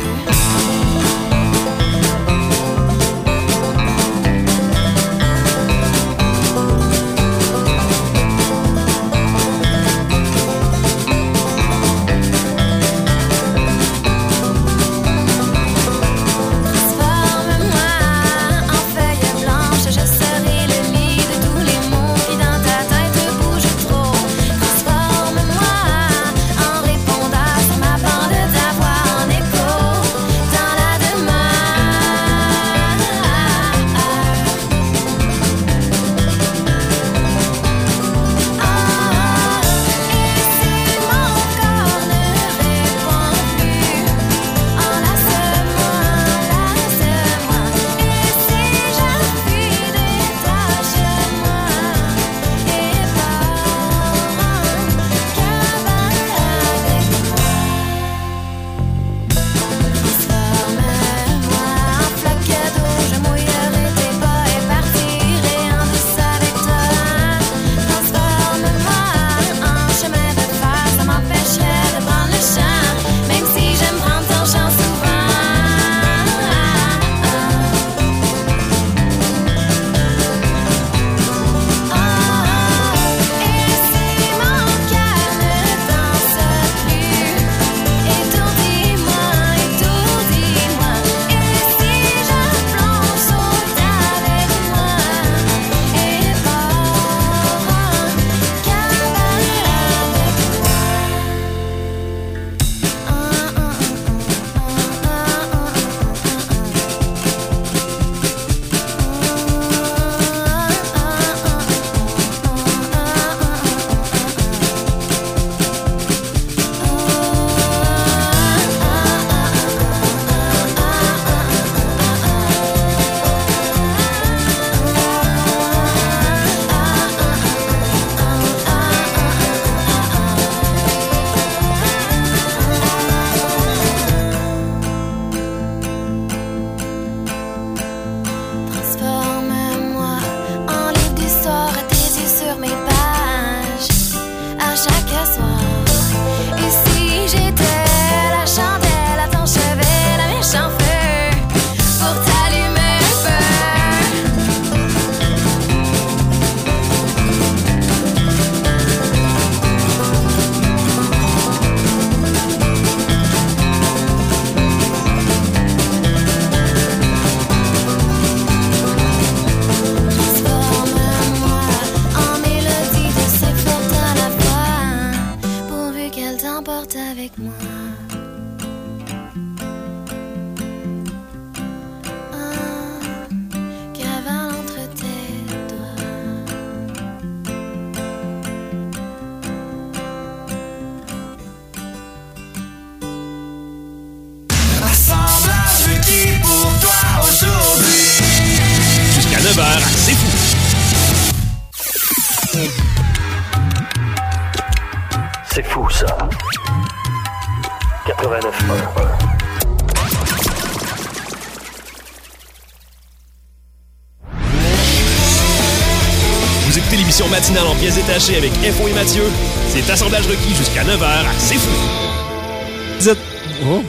Transforme-moi en feuille blanche, je serai le lit de tous les mots qui dans ta tête bougent trop. Transforme-moi en ça. quatre-vingt-neuf un. Vous écoutez l'émission matinale en pièces détachées avec F O et Mathieu. C'est Assemblage requis jusqu'à neuf heures à C'est Fou. Vous êtes... Oh!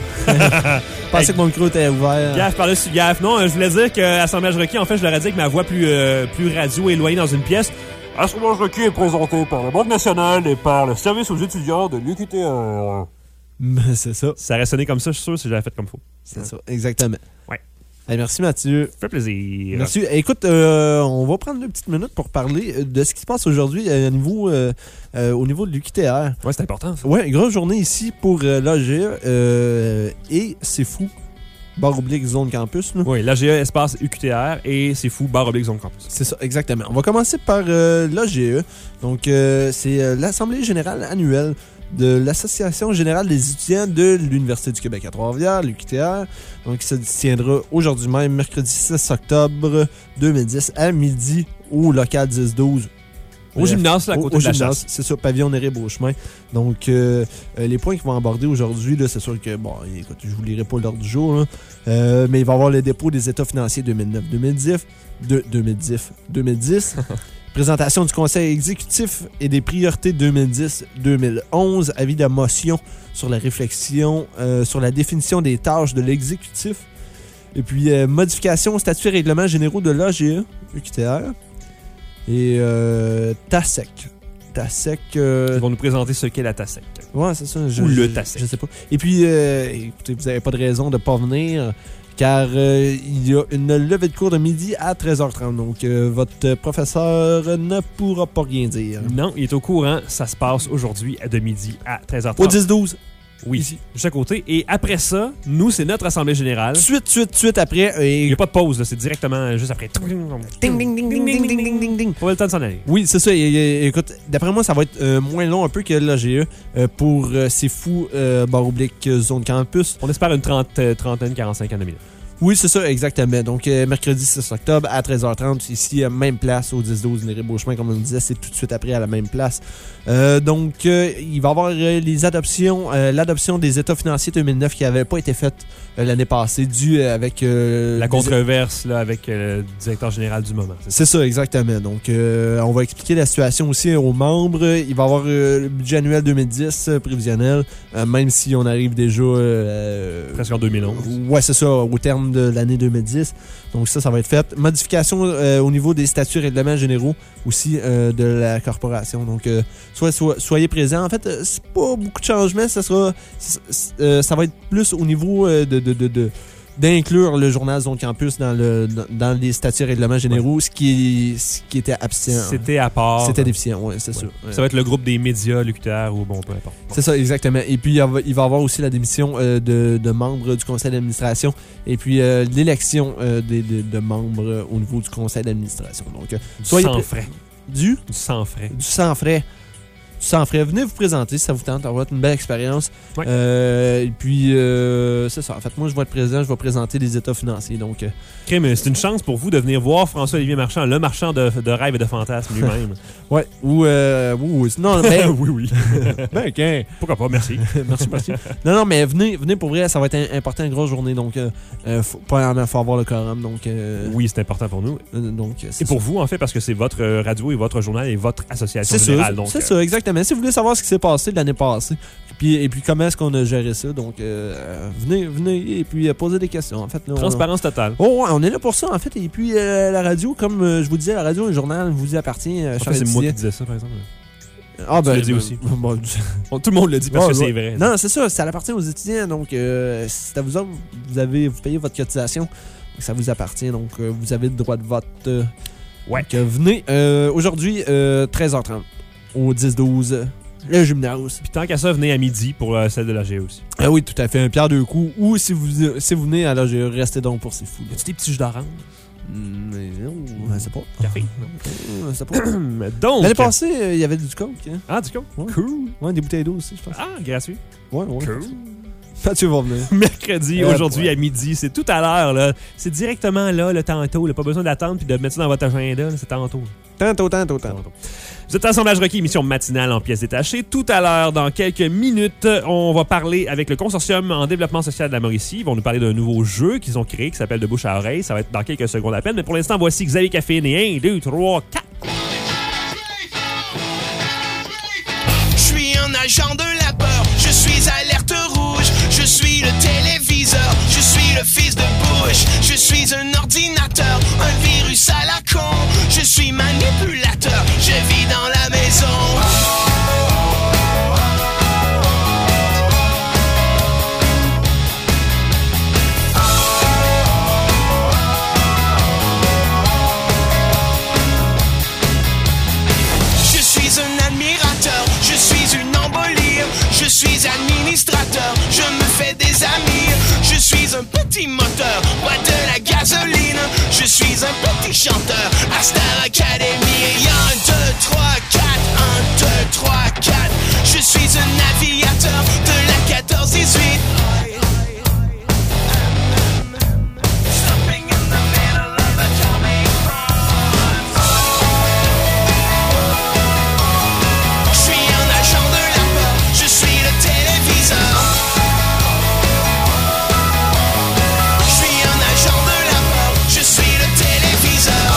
Je pensais que mon micro était ouvert. Gaffe, par-dessus gaffe. Non, je voulais dire que Assemblage requis, en fait, je leur ai dit avec ma voix plus, euh, plus radio éloignée dans une pièce. Assemblage requis est présenté par la Banque nationale et par le service aux étudiants de l'U Q T R. C'est ça. Ça aurait sonné comme ça, je suis sûr, si j'avais fait comme faut. C'est ça, exactement. Ouais. Hey, merci Mathieu. Ça fait plaisir. Merci. Écoute, euh, on va prendre une petite minute pour parler de ce qui se passe aujourd'hui euh, au, niveau, euh, euh, au niveau de l'U Q T R. Ouais, c'est important. Ça. Ouais, grosse journée ici pour euh, l'A G E euh, et C'est Fou, barre oblique zone campus. Là. Oui, l'A G E espace U Q T R et C'est Fou, barre oblique zone campus. C'est ça, exactement. On va commencer par euh, l'A G E. Donc, euh, c'est euh, l'Assemblée générale annuelle de l'Association générale des étudiants de l'Université du Québec à Trois-Rivières, l'U Q T R. Donc, qui se tiendra aujourd'hui même, mercredi six octobre deux mille dix, à midi, au local dix douze. Au gymnase, là, à côté au, de la gymnase, chasse. c'est ça, pavillon Néré-Beauchemin. Donc, euh, euh, les points qu'ils vont aborder aujourd'hui, là, c'est sûr que, bon, écoute, je vous lirai pas l'ordre du jour, là, euh, mais il va y avoir le dépôt des états financiers deux mille neuf deux mille dix, de, deux mille dix, deux mille dix présentation du conseil exécutif et des priorités deux mille dix deux mille onze, avis de motion sur la réflexion, euh, sur la définition des tâches de l'exécutif, et puis euh, modification au statut et règlements généraux de l'A G E, U Q T R, et euh, TASEC. TASEC. Euh... Ils vont nous présenter ce qu'est la TASEC. Ouais, c'est ça. Je, Ou le je, TASEC. Je sais pas. Et puis, euh, écoutez, vous n'avez pas de raison de ne pas venir, car euh, il y a une levée de cours de midi à treize heures trente. Donc, euh, votre professeur ne pourra pas rien dire. Non, il est au courant. Ça se passe aujourd'hui de midi à treize heures trente. Au dix douze. Oui, Ici. juste à côté. Et après ça, nous, c'est notre assemblée générale. Suite, suite, suite après. Et... Il n'y a pas de pause, là, c'est directement juste après. Ding, ding, ding, ding, ding, ding, ding, ding, ding. Pas le temps de s'en aller. Oui, c'est ça. Et, et, écoute, d'après moi, ça va être euh, moins long un peu que l'A G E euh, pour euh, C'est Fou, euh, barre oblique zone campus. On espère une trente, euh, trentaine, quarante-cinq minutes. Oui, c'est ça, exactement. Donc, euh, mercredi six octobre à treize heures trente, ici, euh, même place au dix douze Néré-Beauchemin, comme on le disait, c'est tout de suite après à la même place. Euh, donc, euh, il va y avoir euh, les adoptions, euh, l'adoption des états financiers deux mille neuf qui n'avait pas été faite euh, l'année passée, dû euh, avec... Euh, La des... controverse là, avec euh, le directeur général du moment. C'est ça, exactement. Donc, euh, on va expliquer la situation aussi aux membres. Il va y avoir euh, le budget annuel deux mille dix euh, prévisionnel, euh, même si on arrive déjà... Euh, Presque en deux mille onze. Ouais, c'est ça, au terme de l'année deux mille dix. Donc ça, ça va être fait. Modification euh, au niveau des statuts et règlements généraux aussi euh, de la corporation. Donc, euh, soit, soit soyez présents. En fait, euh, c'est pas beaucoup de changements. Ça sera, euh, ça va être plus au niveau euh, de, de, de, de d'inclure le journal Zone Campus dans, le, dans, dans les statuts et règlements généraux, ouais. ce, qui, ce qui était absent. C'était à part. C'était déficient, oui, c'est ouais. sûr. Ouais. Ça va être le groupe des médias, l'U Q T R ou bon, peu importe. C'est ça, exactement. Et puis, il va y avoir aussi la démission euh, de, de membres du conseil d'administration et puis euh, l'élection euh, de, de, de membres euh, au niveau du conseil d'administration. Donc, euh, du soyez sans pré- frais. Du? Du sans frais. Du sans frais. Sans frais. Venez vous présenter si ça vous tente. Ça va être une belle expérience. Ouais. Euh, et puis, euh, c'est ça. En fait, moi, je vais être présent. Je vais présenter les états financiers. Donc, euh, okay, mais c'est une chance pour vous de venir voir François-Olivier Marchand, le marchand de, de rêves et de fantasmes lui-même. ouais. Ou, euh, ou, non, ben, oui, oui. ben, ok. Pourquoi pas, merci. merci, merci. Non, non, mais venez, venez pour vrai. Ça va être un, important, une grosse journée. Donc, euh, faut, premièrement, il faut avoir le quorum. Donc, euh, oui, c'est important pour nous. Euh, donc, et pour vous, en fait, parce que c'est votre radio et votre journal et votre association c'est générale. Ça, donc, c'est euh, ça, exactement. Si vous voulez savoir ce qui s'est passé l'année passée, puis, et puis comment est-ce qu'on a géré ça, donc euh, venez, venez et puis euh, posez des questions. En fait, là, transparence on, totale. Oh, ouais, on est là pour ça, en fait. Et puis euh, la radio, comme euh, je vous disais, la radio et le journal vous appartient. Euh, en fait, c'est moi qui disais ça, par exemple. Ah, ben, tu l'as dit ben, aussi. Bon, tout le monde le dit parce ouais, que ouais. c'est vrai. Non, c'est ça, ça appartient aux étudiants. Donc, euh, c'est à vous autres, vous, avez, vous payez votre cotisation. Donc ça vous appartient. Donc, euh, vous avez le droit de vote. Euh, ouais. Donc, euh, venez euh, aujourd'hui, euh, treize heures trente, au dix douze. Le gymnase. Puis tant qu'à ça, venez à midi pour euh, celle de l'A G E aussi. Ah oui, tout à fait. Un pierre deux coups. Ou si vous, si vous venez à l'A G E, restez donc pour ces fous. Y a-tu des petits jus d'orange? Mmh, non, je sais pas. Café? Je sais pas. Donc. L'année passée, il euh, y avait du coke. Hein? Ah, du coke? Ouais. Cool. Ouais, des bouteilles d'eau aussi, je pense. Ah, gratuit. Ouais, ouais. Cool. Mathieu va venir. Mercredi, Eh, aujourd'hui, ouais. à midi. C'est tout à l'heure, là. C'est directement là, le tantôt. Là. Pas besoin d'attendre puis de mettre ça dans votre agenda. là. C'est tantôt. Tantôt, tantôt, tantôt. Vous êtes à Assemblage Requis, émission matinale en pièces détachées. Tout à l'heure, dans quelques minutes, on va parler avec le Consortium en développement social de la Mauricie. Ils vont nous parler d'un nouveau jeu qu'ils ont créé qui s'appelle De bouche à oreille. Ça va être dans quelques secondes à peine. Mais pour l'instant, voici Xavier Caféine et un, deux, trois, quatre. Je suis un agent de la peur, je suis alerte rouge, je suis le téléviseur, je suis le fils de Bush, je suis un ordinateur, un virus à la con, je suis manipulateur, je vis dans la maison. Je suis un admirateur, je suis une embolie, je suis administrateur, je me fais des amis, je suis un petit moteur, bois de la gasoline, je suis un petit chanteur, à Star Academy, et y'a un, deux, trois, quatre, un, deux, trois, quatre, je suis un aviateur de la quatorze dix-huit. Je suis un agent de la peur, je suis le téléviseur. Je suis un agent de la peur, je suis le téléviseur.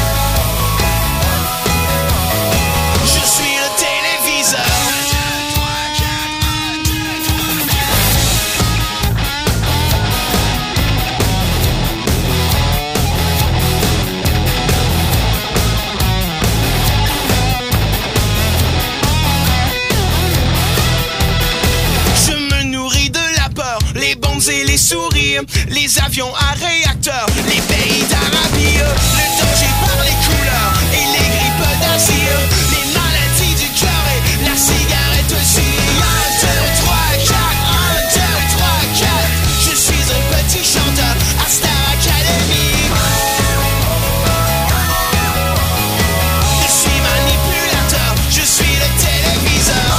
Je suis le téléviseur. Je me nourris de la peur, les bombes et les souris, les avions à réacteurs, les pays d'Arabie, le danger par les couleurs et les grippes d'Asie, les maladies du cœur et la cigarette aussi. un, deux, trois, quatre, un, deux, trois, quatre, je suis un petit chanteur à Star Academy. Je suis manipulateur, je suis le téléviseur.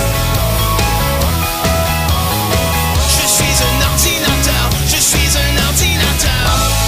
Je suis un ordinateur, je suis un ordinateur.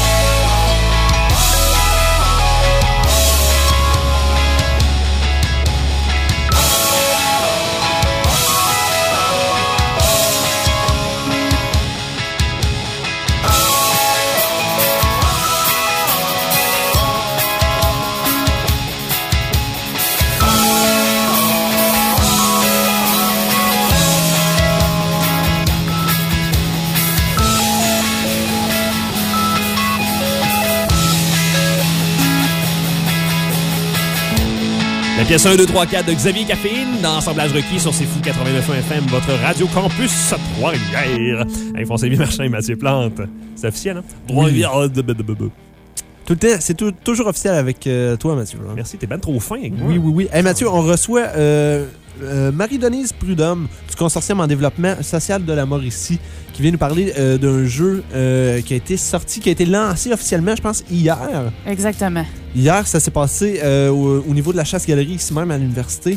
La pièce un, deux, trois, quatre de Xavier Caféine dans Assemblage Requis sur C'est Fou quatre-vingt-neuf F M, votre radio campus à Trois-Rivières. Avec François Marchand et Mathieu Plante. C'est officiel, hein? Trois-Rivières. Tout le temps, c'est tout- toujours officiel avec euh, toi, Mathieu. Hein? Merci, t'es ben trop fin avec moi. Oui, oui, oui. Hey, Mathieu, on reçoit euh, euh, Marie-Denise Prudhomme du Consortium en développement social de la Mauricie qui vient nous parler euh, d'un jeu euh, qui a été sorti, qui a été lancé officiellement, je pense, hier. Exactement. Hier, ça s'est passé euh, au, au niveau de la chasse-galerie, ici même à l'université.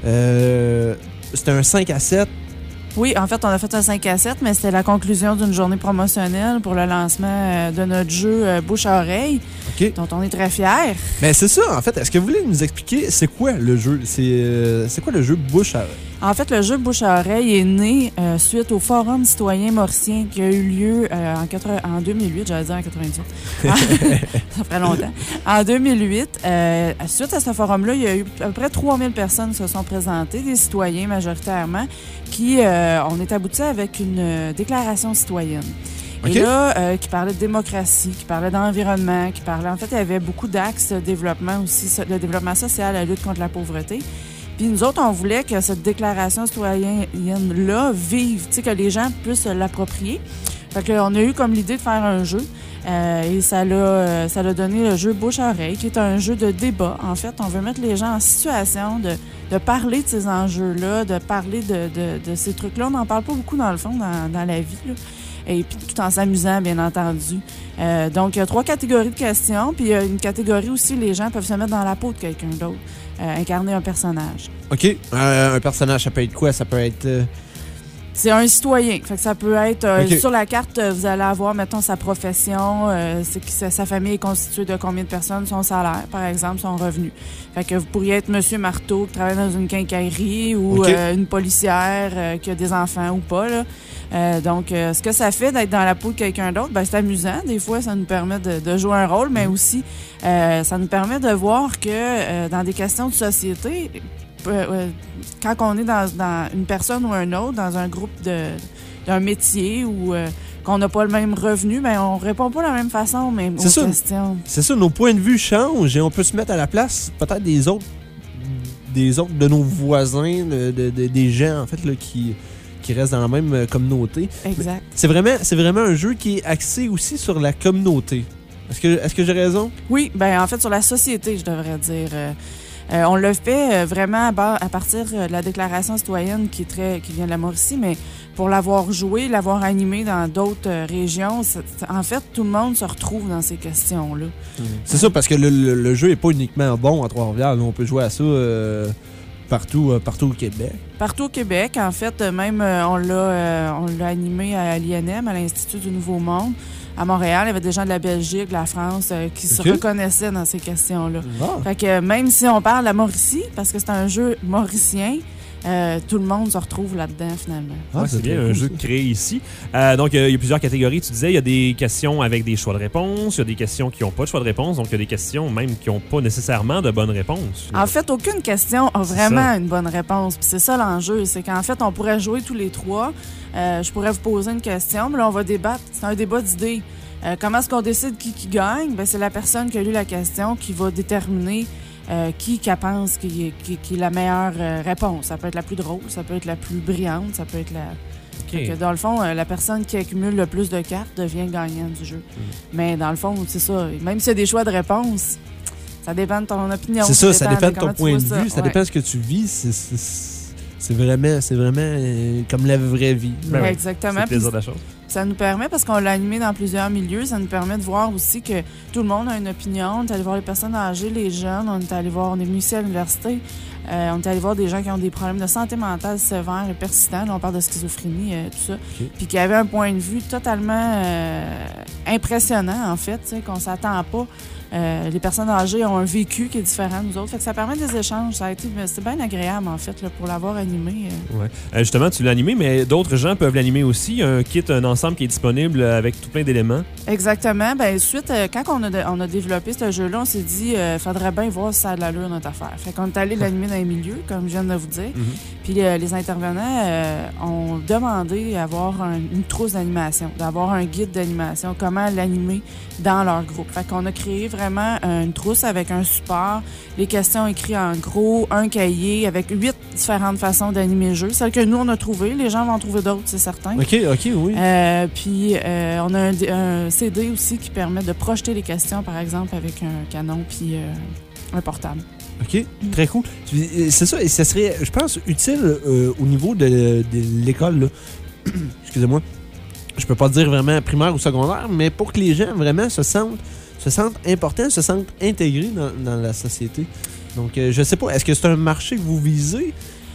Euh, c'était un cinq à sept. Oui, en fait, on a fait un cinq à sept, mais c'était la conclusion d'une journée promotionnelle pour le lancement euh, de notre jeu euh, Bouche à oreille, OK. dont on est très fiers. Mais c'est ça, en fait. Est-ce que vous voulez nous expliquer c'est quoi le jeu? C'est euh, c'est quoi le jeu Bouche à oreille? En fait, le jeu Bouche à oreille est né euh, suite au Forum citoyen mauricien qui a eu lieu euh, en, quatre- en deux mille huit, j'allais dire en quatre-vingt-dix-huit. Ça ferait longtemps. En deux mille huit, euh, suite à ce forum-là, il y a eu à peu près trois mille personnes qui se sont présentées, des citoyens majoritairement, qui euh, on est abouti avec une euh, déclaration citoyenne. OK. Et là, euh, qui parlait de démocratie, qui parlait d'environnement, qui parlait... En fait, il y avait beaucoup d'axes de développement aussi, so- de développement social, la lutte contre la pauvreté. Puis nous autres, on voulait que cette déclaration citoyenne-là vive, tu sais, que les gens puissent l'approprier. Fait qu'on a eu comme l'idée de faire un jeu. Euh, et ça l'a, euh, ça l'a donné le jeu Bouche à oreille, qui est un jeu de débat. En fait, on veut mettre les gens en situation de, de parler de ces enjeux-là, de parler de, de, de ces trucs-là. On n'en parle pas beaucoup, dans le fond, dans, dans la vie, là. Et puis tout en s'amusant, bien entendu. Euh, donc, il y a trois catégories de questions. Puis il y a une catégorie aussi, les gens peuvent se mettre dans la peau de quelqu'un d'autre, euh, incarner un personnage. OK. Euh, un personnage, ça peut être quoi? Ça peut être... euh, C'est un citoyen. Fait que ça peut être euh, Ok. sur la carte, euh, vous allez avoir, mettons, sa profession, euh, c'est que sa, sa famille est constituée de combien de personnes, son salaire, par exemple, son revenu. Fait que vous pourriez être Monsieur Marteau qui travaille dans une quincaillerie ou Ok. euh, une policière euh, qui a des enfants ou pas, là. Euh, donc, euh, ce que ça fait d'être dans la peau de quelqu'un d'autre, ben, c'est amusant. Des fois, ça nous permet de, de jouer un rôle, mais aussi, euh, ça nous permet de voir que euh, dans des questions de société, euh, euh, quand on est dans, dans une personne ou un autre, dans un groupe de d'un métier ou euh, qu'on n'a pas le même revenu, ben, on répond pas de la même façon, même C'est aux ça. questions. C'est ça, nos points de vue changent et on peut se mettre à la place peut-être des autres des autres de nos voisins, de, de- de- des gens en fait là, qui, qui restent dans la même euh, communauté. Exact. C'est vraiment, c'est vraiment un jeu qui est axé aussi sur la communauté. Est-ce que, est-ce que j'ai raison? Oui, ben en fait, sur la société, je devrais dire. Euh, euh, on le fait euh, vraiment à, bas- à partir euh, de la déclaration citoyenne qui est très qui vient de la Mauricie, mais pour l'avoir joué, l'avoir animé dans d'autres euh, régions, c'est- c'est- en fait, tout le monde se retrouve dans ces questions-là. C'est ça, parce que le, le- le jeu n'est pas uniquement bon à Trois-Rivières. là. On peut jouer à ça euh, partout, euh, partout au Québec. Partout au Québec, en fait, euh, même euh, on l'a euh, on l'a animé à l'I N M, à l'Institut du Nouveau Monde. À Montréal, il y avait des gens de la Belgique, de la France euh, qui Ok. se reconnaissaient dans ces questions-là. Ah. Fait que euh, même si on parle de la Mauricie, parce que c'est un jeu mauricien, euh, tout le monde se retrouve là-dedans finalement. Ah, Ouais, c'est bien un jeu créé ici. Euh, donc, euh, il y a plusieurs catégories. Tu disais, il y a des questions avec des choix de réponse, il y a des questions qui n'ont pas de choix de réponse, donc il y a des questions même qui n'ont pas nécessairement de bonnes réponses. En fait, aucune question a C'est vraiment ça. une bonne réponse. Puis c'est ça l'enjeu, c'est qu'en fait, on pourrait jouer tous les trois. Euh, je pourrais vous poser une question, mais là, on va débattre. C'est un débat d'idées. Euh, comment est-ce qu'on décide qui, qui gagne? Ben, c'est la personne qui a lu la question qui va déterminer euh, qui qu'elle pense qui est, qui, qui est la meilleure euh, réponse. Ça peut être la plus drôle, ça peut être la plus brillante, ça peut être la... Fait que dans le fond, euh, la personne qui accumule le plus de cartes devient gagnante du jeu. Mm. Mais dans le fond, c'est ça. Même s'il y a des choix de réponse, ça dépend de ton opinion. C'est ça, ça dépend de ton comment tu point vois de ça. vue, ça Ouais. dépend de ce que tu vis. C'est, c'est, c'est vraiment, c'est vraiment euh, comme la vraie vie. Ben oui. Exactement. C'est le plaisir Puis de la chose. Ça nous permet, parce qu'on l'a animé dans plusieurs milieux, ça nous permet de voir aussi que tout le monde a une opinion. On est allé voir les personnes âgées, les jeunes, on est allé voir, on est venu ici à l'université, euh, on est allé voir des gens qui ont des problèmes de santé mentale sévères et persistants. Là, on parle de schizophrénie, euh, tout ça. Puis qui avaient un point de vue totalement euh, impressionnant, en fait, tu sais, qu'on s'attend pas. Euh, les personnes âgées ont un vécu qui est différent de nous autres. Fait que ça permet des échanges. Ça a été, c'est bien agréable, en fait, là, pour l'avoir animé. euh. Ouais. Euh, justement, tu l'as animé, mais d'autres gens peuvent l'animer aussi. Il y a un kit, un ensemble qui est disponible avec tout plein d'éléments. Exactement. Ben, suite, euh, quand on a, de- on a développé ce jeu-là, on s'est dit, euh, faudrait bien voir si ça a de l'allure notre affaire. Fait qu'on est allé l'animer dans les milieux, comme je viens de vous dire. Puis euh, les intervenants euh, ont demandé à avoir un- une trousse d'animation, d'avoir un guide d'animation, comment l'animer dans leur groupe. Fait qu'on a créé vraiment euh, une trousse avec un support, les questions écrites en gros, un cahier avec huit différentes façons d'animer le jeu. Celles que nous, on a trouvées, les gens vont en trouver d'autres, c'est certain. OK, OK, oui. Euh, puis euh, on a un, d- un C D aussi qui permet de projeter les questions, par exemple, avec un canon puis euh, un portable. OK, très cool. Tu- C'est ça, et ça serait, je pense, utile euh, au niveau de, de l'école. là. Excusez-moi. Je peux pas dire vraiment primaire ou secondaire, mais pour que les gens vraiment se sentent, se sentent importants, se sentent intégrés dans, dans la société. Donc, euh, je sais pas, est-ce que c'est un marché que vous visez?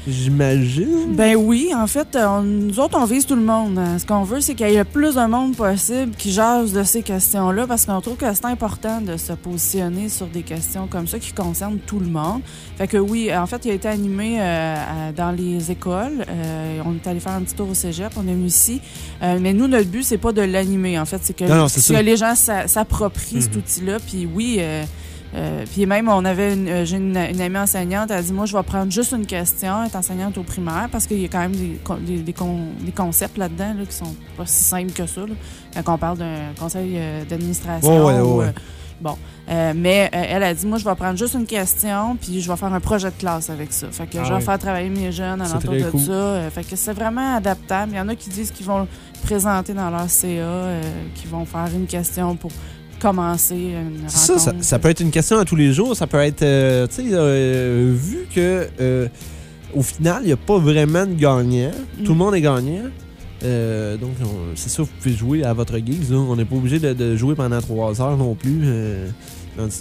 J'imagine. Ben oui, en fait, on- nous autres, on vise tout le monde. Ce qu'on veut, c'est qu'il y ait le plus de monde possible qui jase de ces questions-là, parce qu'on trouve que c'est important de se positionner sur des questions comme ça qui concernent tout le monde. Fait que oui, en fait, il a été animé euh, à- dans les écoles. Euh, on est allé faire un petit tour au cégep, on est venu ici. Euh, mais nous, notre but, c'est pas de l'animer, en fait. C'est que, Non, non, c'est que ça. les gens s'a- s'approprient cet Mhm. outil-là. Puis oui... euh, Euh, puis même, on avait une, euh, j'ai une, une amie enseignante, elle a dit, moi, je vais prendre juste une question, elle est enseignante au primaire, parce qu'il y a quand même des, con- des, des, con- des concepts là-dedans là, qui sont pas si simples que ça, là, quand on parle d'un conseil euh, d'administration. Ouais, ouais, ou, ouais. euh, bon. Euh, mais euh, elle a dit, moi, je vais prendre juste une question, puis je vais faire un projet de classe avec ça. Fait que Ah je vais oui. faire travailler mes jeunes C'est alentour très de cool. ça. Euh, fait que c'est vraiment adaptable. Il y en a qui disent qu'ils vont le présenter dans leur C A, euh, qu'ils vont faire une question pour commencer une Ça, rencontre. ça, ça peut être une question à tous les jours. Ça peut être, euh, tu sais, euh, vu que euh, au final, il n'y a pas vraiment de gagnant. Mm. Tout le monde est gagnant. Euh, donc, on- c'est ça, vous pouvez jouer à votre guise. là. On n'est pas obligé de, de jouer pendant trois heures non plus, euh, non-stop.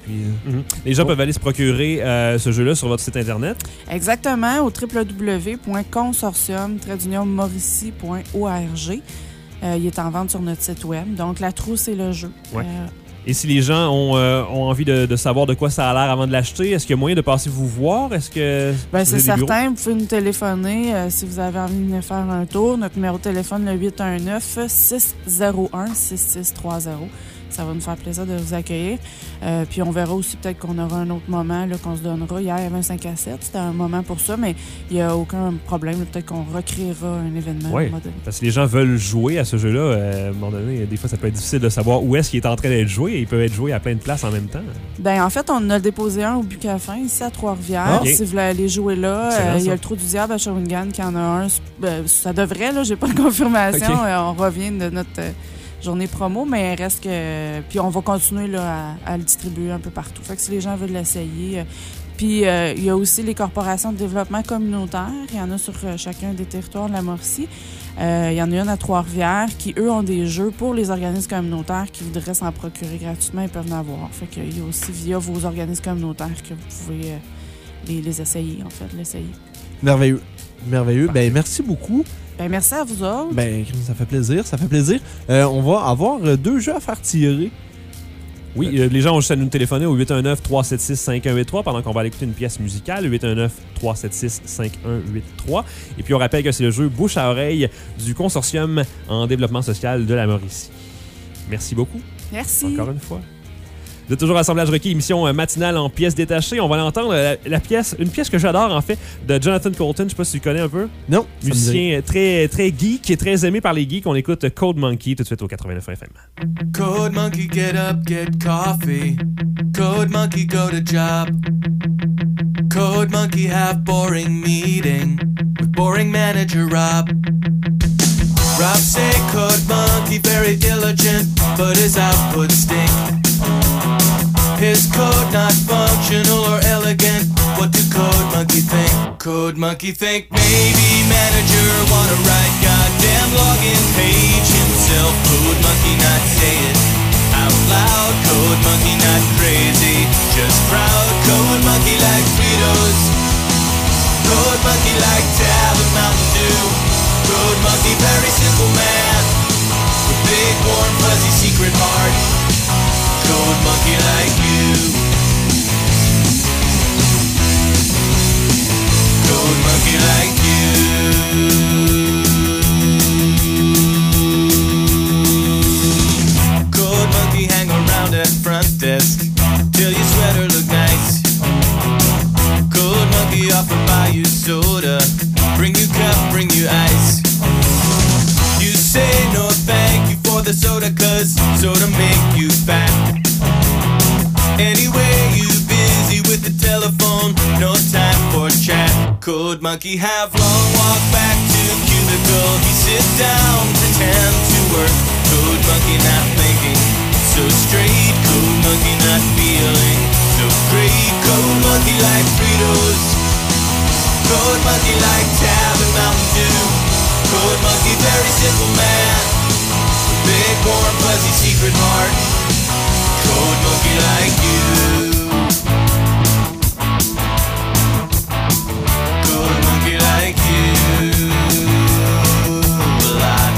Puis, euh, Mhm. Les gens peuvent aller se procurer euh, ce jeu-là sur votre site Internet. Exactement, au w w w point consortium tiret mauricie point org. Euh, il est en vente sur notre site web. Donc, la trousse, c'est le jeu. Ouais. Euh, Et si les gens ont, euh, ont envie de, de savoir de quoi ça a l'air avant de l'acheter, est-ce qu'il y a moyen de passer vous voir? Est-ce que Ben, vous c'est avez des bureaux? certain. Vous pouvez nous téléphoner euh, si vous avez envie de venir faire un tour. Notre numéro de téléphone, le huit un neuf, six zéro un, six six trois zéro. Ça va nous faire plaisir de vous accueillir. Euh, puis on verra aussi peut-être qu'on aura un autre moment là, qu'on se donnera. Hier, il y avait un cinq à sept. C'était un moment pour ça, mais il n'y a aucun problème. Peut-être qu'on recréera un événement. Oui, à un moment donné. parce que les gens veulent jouer à ce jeu-là. Euh, à un moment donné, des fois, ça peut être difficile de savoir où est-ce qu'il est en train d'être joué. Et il peut être joué à plein de places en même temps. Ben, en fait, on en a déposé un au Bucafin, ici à Trois-Rivières. Ah, ok. Si vous voulez aller jouer là, Excellent, euh, il y ça. a le Trou du Diable à Shawinigan qui en a un. Ben, ça devrait, là, j'ai pas de confirmation. Ok. Euh, on revient de notre euh, journée promo, mais il reste que. Puis on va continuer là, à, à le distribuer un peu partout. Fait que si les gens veulent l'essayer. euh, Puis euh, il y a aussi les corporations de développement communautaire. Il y en a sur euh, chacun des territoires de la Mauricie. Euh, il y en a une à Trois-Rivières qui, eux, ont des jeux pour les organismes communautaires qui voudraient s'en procurer gratuitement. Ils peuvent en avoir. Fait qu'il y a aussi via vos organismes communautaires que vous pouvez euh, les, les essayer, en fait, l'essayer. merveilleux. Merveilleux. Ben, merci beaucoup. Ben, merci à vous autres. Ben, ça fait plaisir, ça fait plaisir. Euh, on va avoir euh, deux jeux à faire tirer. Oui, euh, les gens ont juste à nous téléphoner au huit un neuf, trois sept six, cinq un huit trois pendant qu'on va aller écouter une pièce musicale, huit un neuf, trois sept six, cinq un huit trois. Et puis on rappelle que c'est le jeu Bouche à oreille du Consortium en développement social de la Mauricie. Merci beaucoup. Merci. Encore une fois. Vous êtes toujours Assemblage requis, émission euh, matinale en pièces détachées. On va l'entendre, la, la pièce, une pièce que j'adore en fait, de Jonathan Colton. Je sais pas si tu le connais un peu. Non. ça me dit Musicien euh, très, très geek et très aimé par les geeks. On écoute Code Monkey tout de suite au quatre-vingt-neuf F M. Code monkey, get up, get coffee. Code monkey, go to job. Code monkey, have boring meeting with boring manager Rob. Rob say code monkey very diligent, but his output stink. His code not functional or elegant. What do code monkey think? Code monkey think maybe manager wanna write goddamn login page himself. Code monkey not say it out loud. Code monkey not crazy, just proud. Code monkey like Fritos. Code monkey like Tab and Mountain Dew. Code monkey very simple man with big warm fuzzy secret heart. Code monkey like you. Code monkey like you. Code monkey hang around at front desk till your sweater look nice. Code monkey offer buy you soda, bring you cup, bring you ice. You say no thank you for the soda, cause soda make you fat. Anyway, you busy with the telephone, no time for chat. Code monkey have long walk back to cubicle. He sit down, pretend to work. Code monkey not thinking so straight. Code monkey not feeling so great. Code monkey like Fritos. Code monkey like Tab and Mountain Dew. Code monkey very simple man, big warm fuzzy secret heart. Code monkey like you. Code monkey like you. A lot.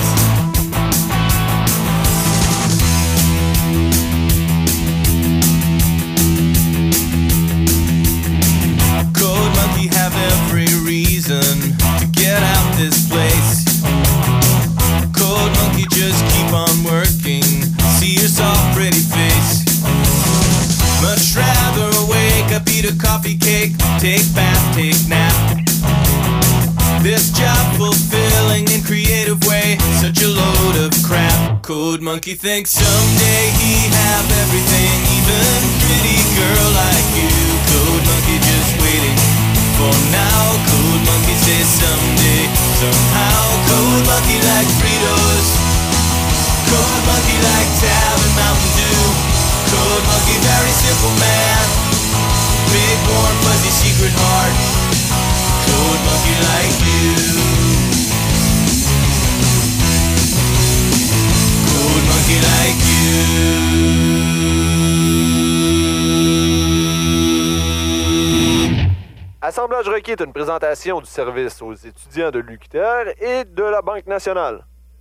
Code monkey have every reason to get out this place. Code monkey just keep on working. See your soft pretty face. Much rather wake up, eat a coffee cake, take bath, take nap. This job fulfilling in creative way, such a load of crap. Code monkey thinks someday he have everything, even pretty girl like you. Code monkey just waiting for now. Code monkey says someday, somehow. Code monkey like Fritos. Code monkey like Tab and Mountain Dew. Code monkey very simple man, big warm fuzzy secret heart. Code monkey like you. Code monkey like you. Assemblage requis est une présentation du service aux étudiants de l'U Q T R et de la Banque nationale.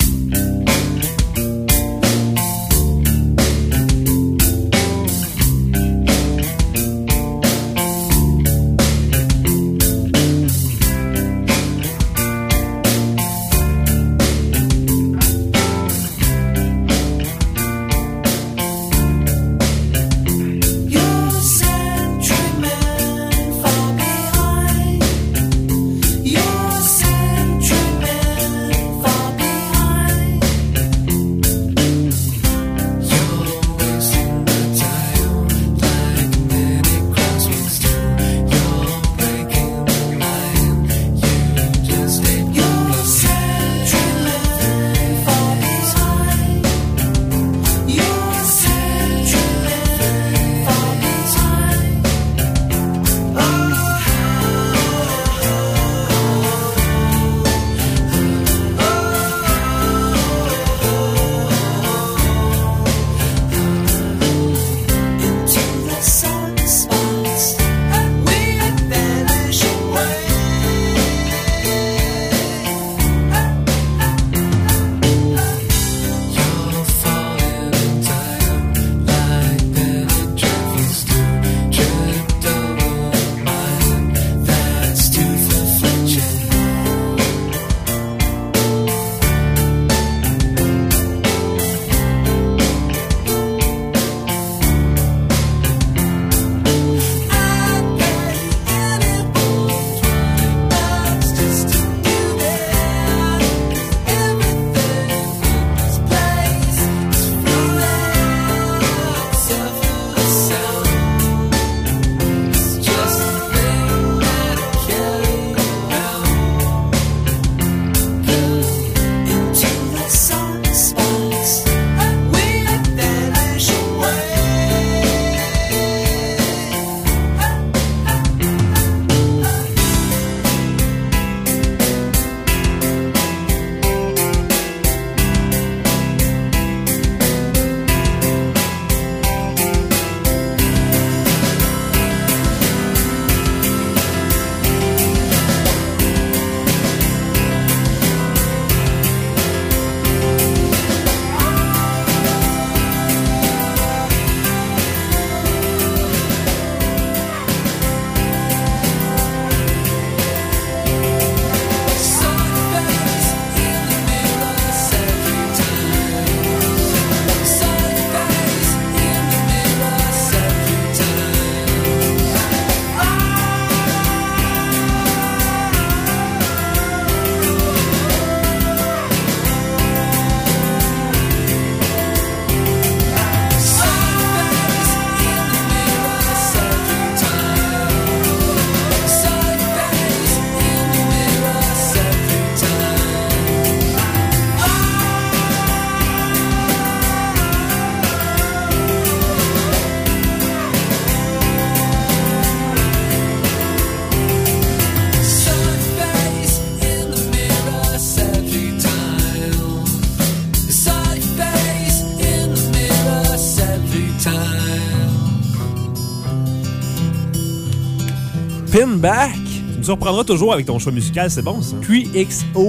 Pin Back. Tu nous surprendras toujours avec ton choix musical, c'est bon ça? trois X O.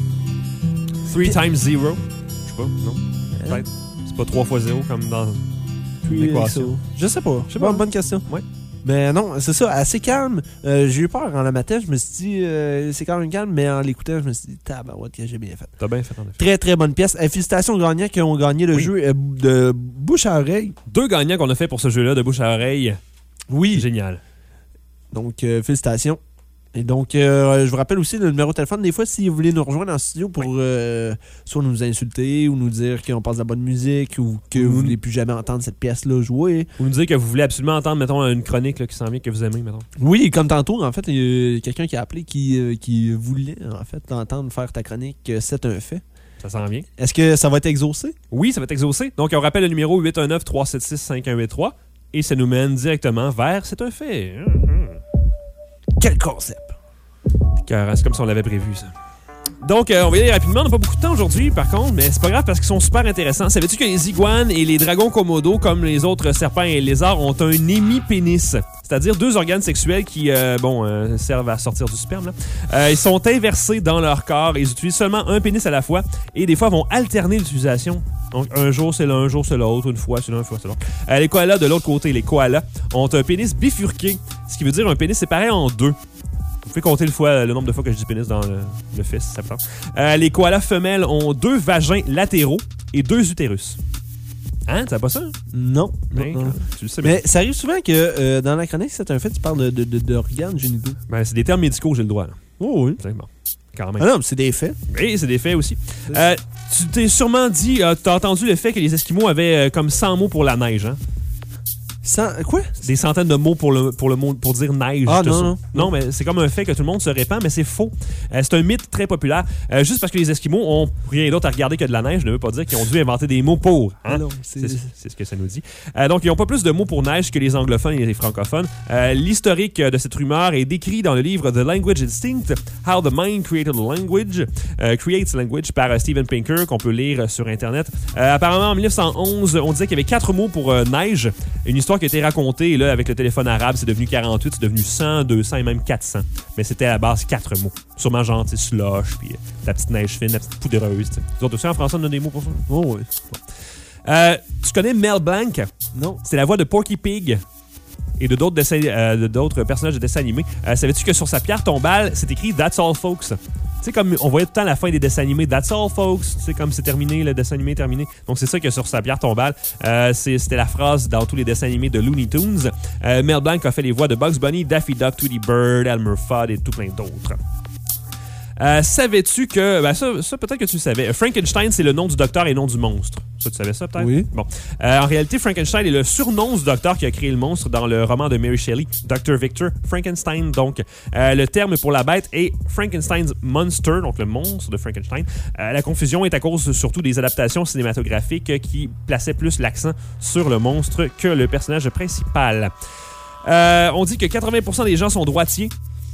three times zero. Je sais pas, non? Peut-être. C'est pas trois fois zéro comme dans l'équation. Je sais pas. Je sais pas, bonne question. Ouais. Mais non, c'est ça, assez calme. Euh, j'ai eu peur en la matin, je me suis dit, euh, c'est quand même calme, mais en l'écoutant, je me suis dit, tabarouette, que j'ai bien fait. T'as bien fait, en effet. Très, très bonne pièce. Euh, félicitations aux gagnants qui ont gagné le oui. jeu euh, de bouche à oreille. Deux gagnants qu'on a fait pour ce jeu-là de bouche à oreille. Oui. Génial. Donc, euh, félicitations. Et donc, euh, je vous rappelle aussi le numéro de téléphone. Des fois, si vous voulez nous rejoindre en studio pour oui. euh, soit nous insulter ou nous dire qu'on passe de la bonne musique ou que mmh. vous voulez plus jamais entendre cette pièce-là jouer. Ou nous dire que vous voulez absolument entendre, mettons, une chronique là, qui s'en vient, que vous aimez, mettons. Oui, comme tantôt, en fait, il y a quelqu'un qui a appelé qui, euh, qui voulait, en fait, t'entendre faire ta chronique. C'est un fait. Ça s'en vient. Est-ce que ça va être exaucé? Oui, ça va être exaucé. Donc, on rappelle le numéro huit un neuf, trois sept six, cinq un huit trois et ça nous mène directement vers C'est un fait. Mmh. Quel concept! Car c'est comme si on l'avait prévu, ça. Donc, euh, on va y aller rapidement. On n'a pas beaucoup de temps aujourd'hui, par contre, mais c'est pas grave parce qu'ils sont super intéressants. Savais-tu que les iguanes et les dragons komodo, comme les autres serpents et lézards, ont un hémipénis? C'est-à-dire deux organes sexuels qui, euh, bon, euh, servent à sortir du sperme. Là. Euh, ils sont inversés dans leur corps. Ils utilisent seulement un pénis à la fois et des fois vont alterner l'utilisation. Donc, un jour c'est l'un, un jour c'est l'autre, une fois c'est l'un, une fois c'est l'autre. Euh, les koalas, de l'autre côté, les koalas, ont un pénis bifurqué, ce qui veut dire un pénis séparé en deux. Vous pouvez compter le, fois, le nombre de fois que je dis pénis dans le, le fils, ça prend. Euh, les koalas femelles ont deux vagins latéraux et deux utérus. Hein? T'as pas ça? Non. Ben, non, non. Tu le sais, mais ça arrive souvent que euh, dans la chronique, c'est un fait, tu parles de, de, de, d'organes génitaux. Ben, c'est des termes médicaux, j'ai le droit. Là. Oh oui. C'est bon. Quand même. Ah non, mais c'est des faits. Oui, c'est des faits aussi. Euh, tu t'es sûrement dit, euh, t'as entendu le fait que les Esquimaux avaient euh, comme cent mots pour la neige, hein? Sans, quoi? Des centaines de mots pour le, pour le mot, pour dire neige. Ah, tout non, ça. non. Non, mais c'est comme un fait que tout le monde se répand, mais c'est faux. Euh, c'est un mythe très populaire. Euh, juste parce que les Esquimaux ont rien d'autre à regarder que de la neige ne veut pas dire qu'ils ont dû inventer des mots pour. Hein? Ah non, c'est... C'est, c'est ce que ça nous dit. Euh, donc, ils n'ont pas plus de mots pour neige que les anglophones et les francophones. Euh, l'historique de cette rumeur est décrit dans le livre The Language Instinct, How the Mind Created Language, euh, Creates Language par euh, Steven Pinker, qu'on peut lire sur Internet. Euh, apparemment, en mille neuf cent onze, on disait qu'il y avait quatre mots pour euh, neige. Une histoire qui a été racontée. Et là, avec le téléphone arabe, c'est devenu quarante-huit, c'est devenu cent, deux cents et même quatre cents. Mais c'était à la base quatre mots. Sûrement genre, tu sais, slush, puis euh, la petite neige fine, la petite poudreuse. T'sais. Vous autres aussi, en français, on a des mots pour ça? Oh oui. Bon. Euh, tu connais Mel Blanc? Non. C'est la voix de Porky Pig et de d'autres, dessins, euh, de d'autres personnages de dessins animés. Euh, savais-tu que sur sa pierre tombale, c'est écrit « That's all, folks ». Tu sais, comme on voyait tout le temps la fin des dessins animés, That's all, folks. Tu sais, comme c'est terminé, le dessin animé est terminé. Donc, c'est ça que sur sa pierre tombale, euh, c'est, c'était la phrase dans tous les dessins animés de Looney Tunes. Euh, Mel Blanc a fait les voix de Bugs Bunny, Daffy Duck, Tweety Bird, Elmer Fudd et tout plein d'autres. Euh, savais-tu que... Ben ça, ça, peut-être que tu le savais. Frankenstein, c'est le nom du docteur et non du monstre. Ça, tu savais ça, peut-être? Oui. Bon. Euh, en réalité, Frankenstein est le surnom du docteur qui a créé le monstre dans le roman de Mary Shelley, docteur Victor Frankenstein. Donc, euh, le terme pour la bête est Frankenstein's Monster, donc le monstre de Frankenstein. Euh, la confusion est à cause surtout des adaptations cinématographiques qui plaçaient plus l'accent sur le monstre que le personnage principal. Euh, on dit que quatre-vingts pour cent des gens sont droitiers.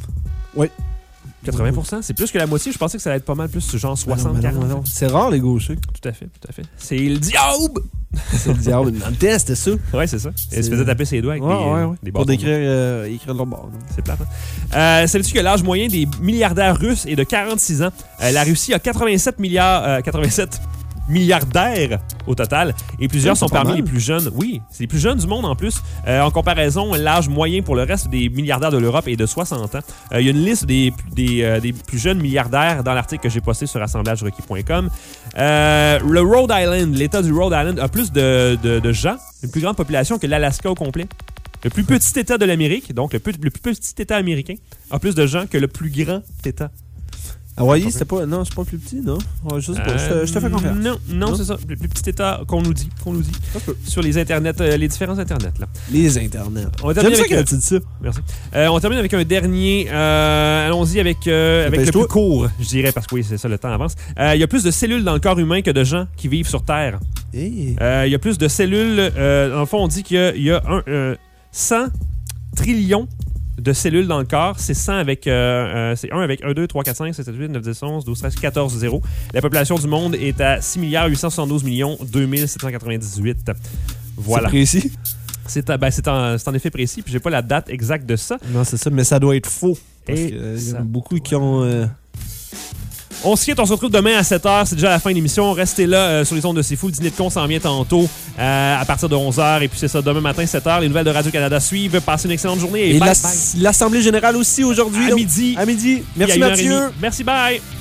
Oui. quatre-vingts pour cent, c'est plus que la moitié. Je pensais que ça allait être pas mal plus, genre soixante quarante. C'est rare, les gauchers. Tout à fait, tout à fait. C'est le diable! C'est le diable. Dans le test, c'était ça. Ouais, c'est ça. Il se faisait taper ses doigts avec ouais, des, ouais, ouais. des Pour bâtons. décrire euh, écrire de leur bord. C'est plate, hein? Euh, savais-tu que l'âge moyen des milliardaires russes est de quarante-six ans? Euh, la Russie a quatre-vingt-sept milliards... Euh, quatre-vingt-sept milliardaires au total, et plusieurs c'est sont pas parmi mal. les plus jeunes. Oui, c'est les plus jeunes du monde en plus. Euh, en comparaison, l'âge moyen pour le reste des milliardaires de l'Europe est de soixante ans. Euh, il y a une liste des, des, euh, des plus jeunes milliardaires dans l'article que j'ai posté sur assemblage requis point com. Euh, le Rhode Island, l'État du Rhode Island, a plus de, de, de gens, une plus grande population que l'Alaska au complet. Le plus petit État de l'Amérique, donc le plus, le plus petit État américain, a plus de gens que le plus grand État. Hawaii, c'était pas. Non, c'est pas plus petit, non? Ouais, je sais pas. Euh, je, te, je te fais confiance. Non, non, non, c'est ça. Le plus petit État qu'on nous dit, qu'on nous dit sur les internets, euh, les différents internets là. Les internets. On J'aime ça avec, quand tu dis ça. Merci. Euh, on termine avec un dernier. Euh, allons-y avec euh, avec le plus court, je dirais, parce que oui, c'est ça, le temps avance. Euh, Il y a plus de cellules dans le corps humain que de gens qui vivent sur Terre. Hey. Euh, Il y a plus de cellules. Euh, dans le fond, on dit qu'il y a, il y a un, euh, cent trillions de cellules dans le corps. C'est cent avec... Euh, euh, c'est un avec un, deux, trois, quatre, cinq, six, sept, huit, neuf, dix, onze, douze, treize, quatorze, zéro. La population du monde est à six milliards huit cent soixante-douze millions deux mille sept cent quatre-vingt-dix-huit. Voilà. C'est précis? C'est, ben, c'est, en, c'est en effet précis, puis j'ai pas la date exacte de ça. Non, c'est ça, mais ça doit être faux. Parce Et qu'il y ça... a beaucoup qui ont... Euh... On se quitte, on se retrouve demain à sept heures. C'est déjà la fin de l'émission. Restez là euh, sur les ondes de C'est Fou. Le dîner de con s'en vient tantôt euh, à partir de onze heures. Et puis c'est ça, demain matin, sept heures. Les nouvelles de Radio-Canada suivent. Passez une excellente journée. Et, et bye, l'as- bye. l'Assemblée générale aussi aujourd'hui. À donc, midi. À midi. Merci Puis à une heure et Mathieu. demie. Merci, bye.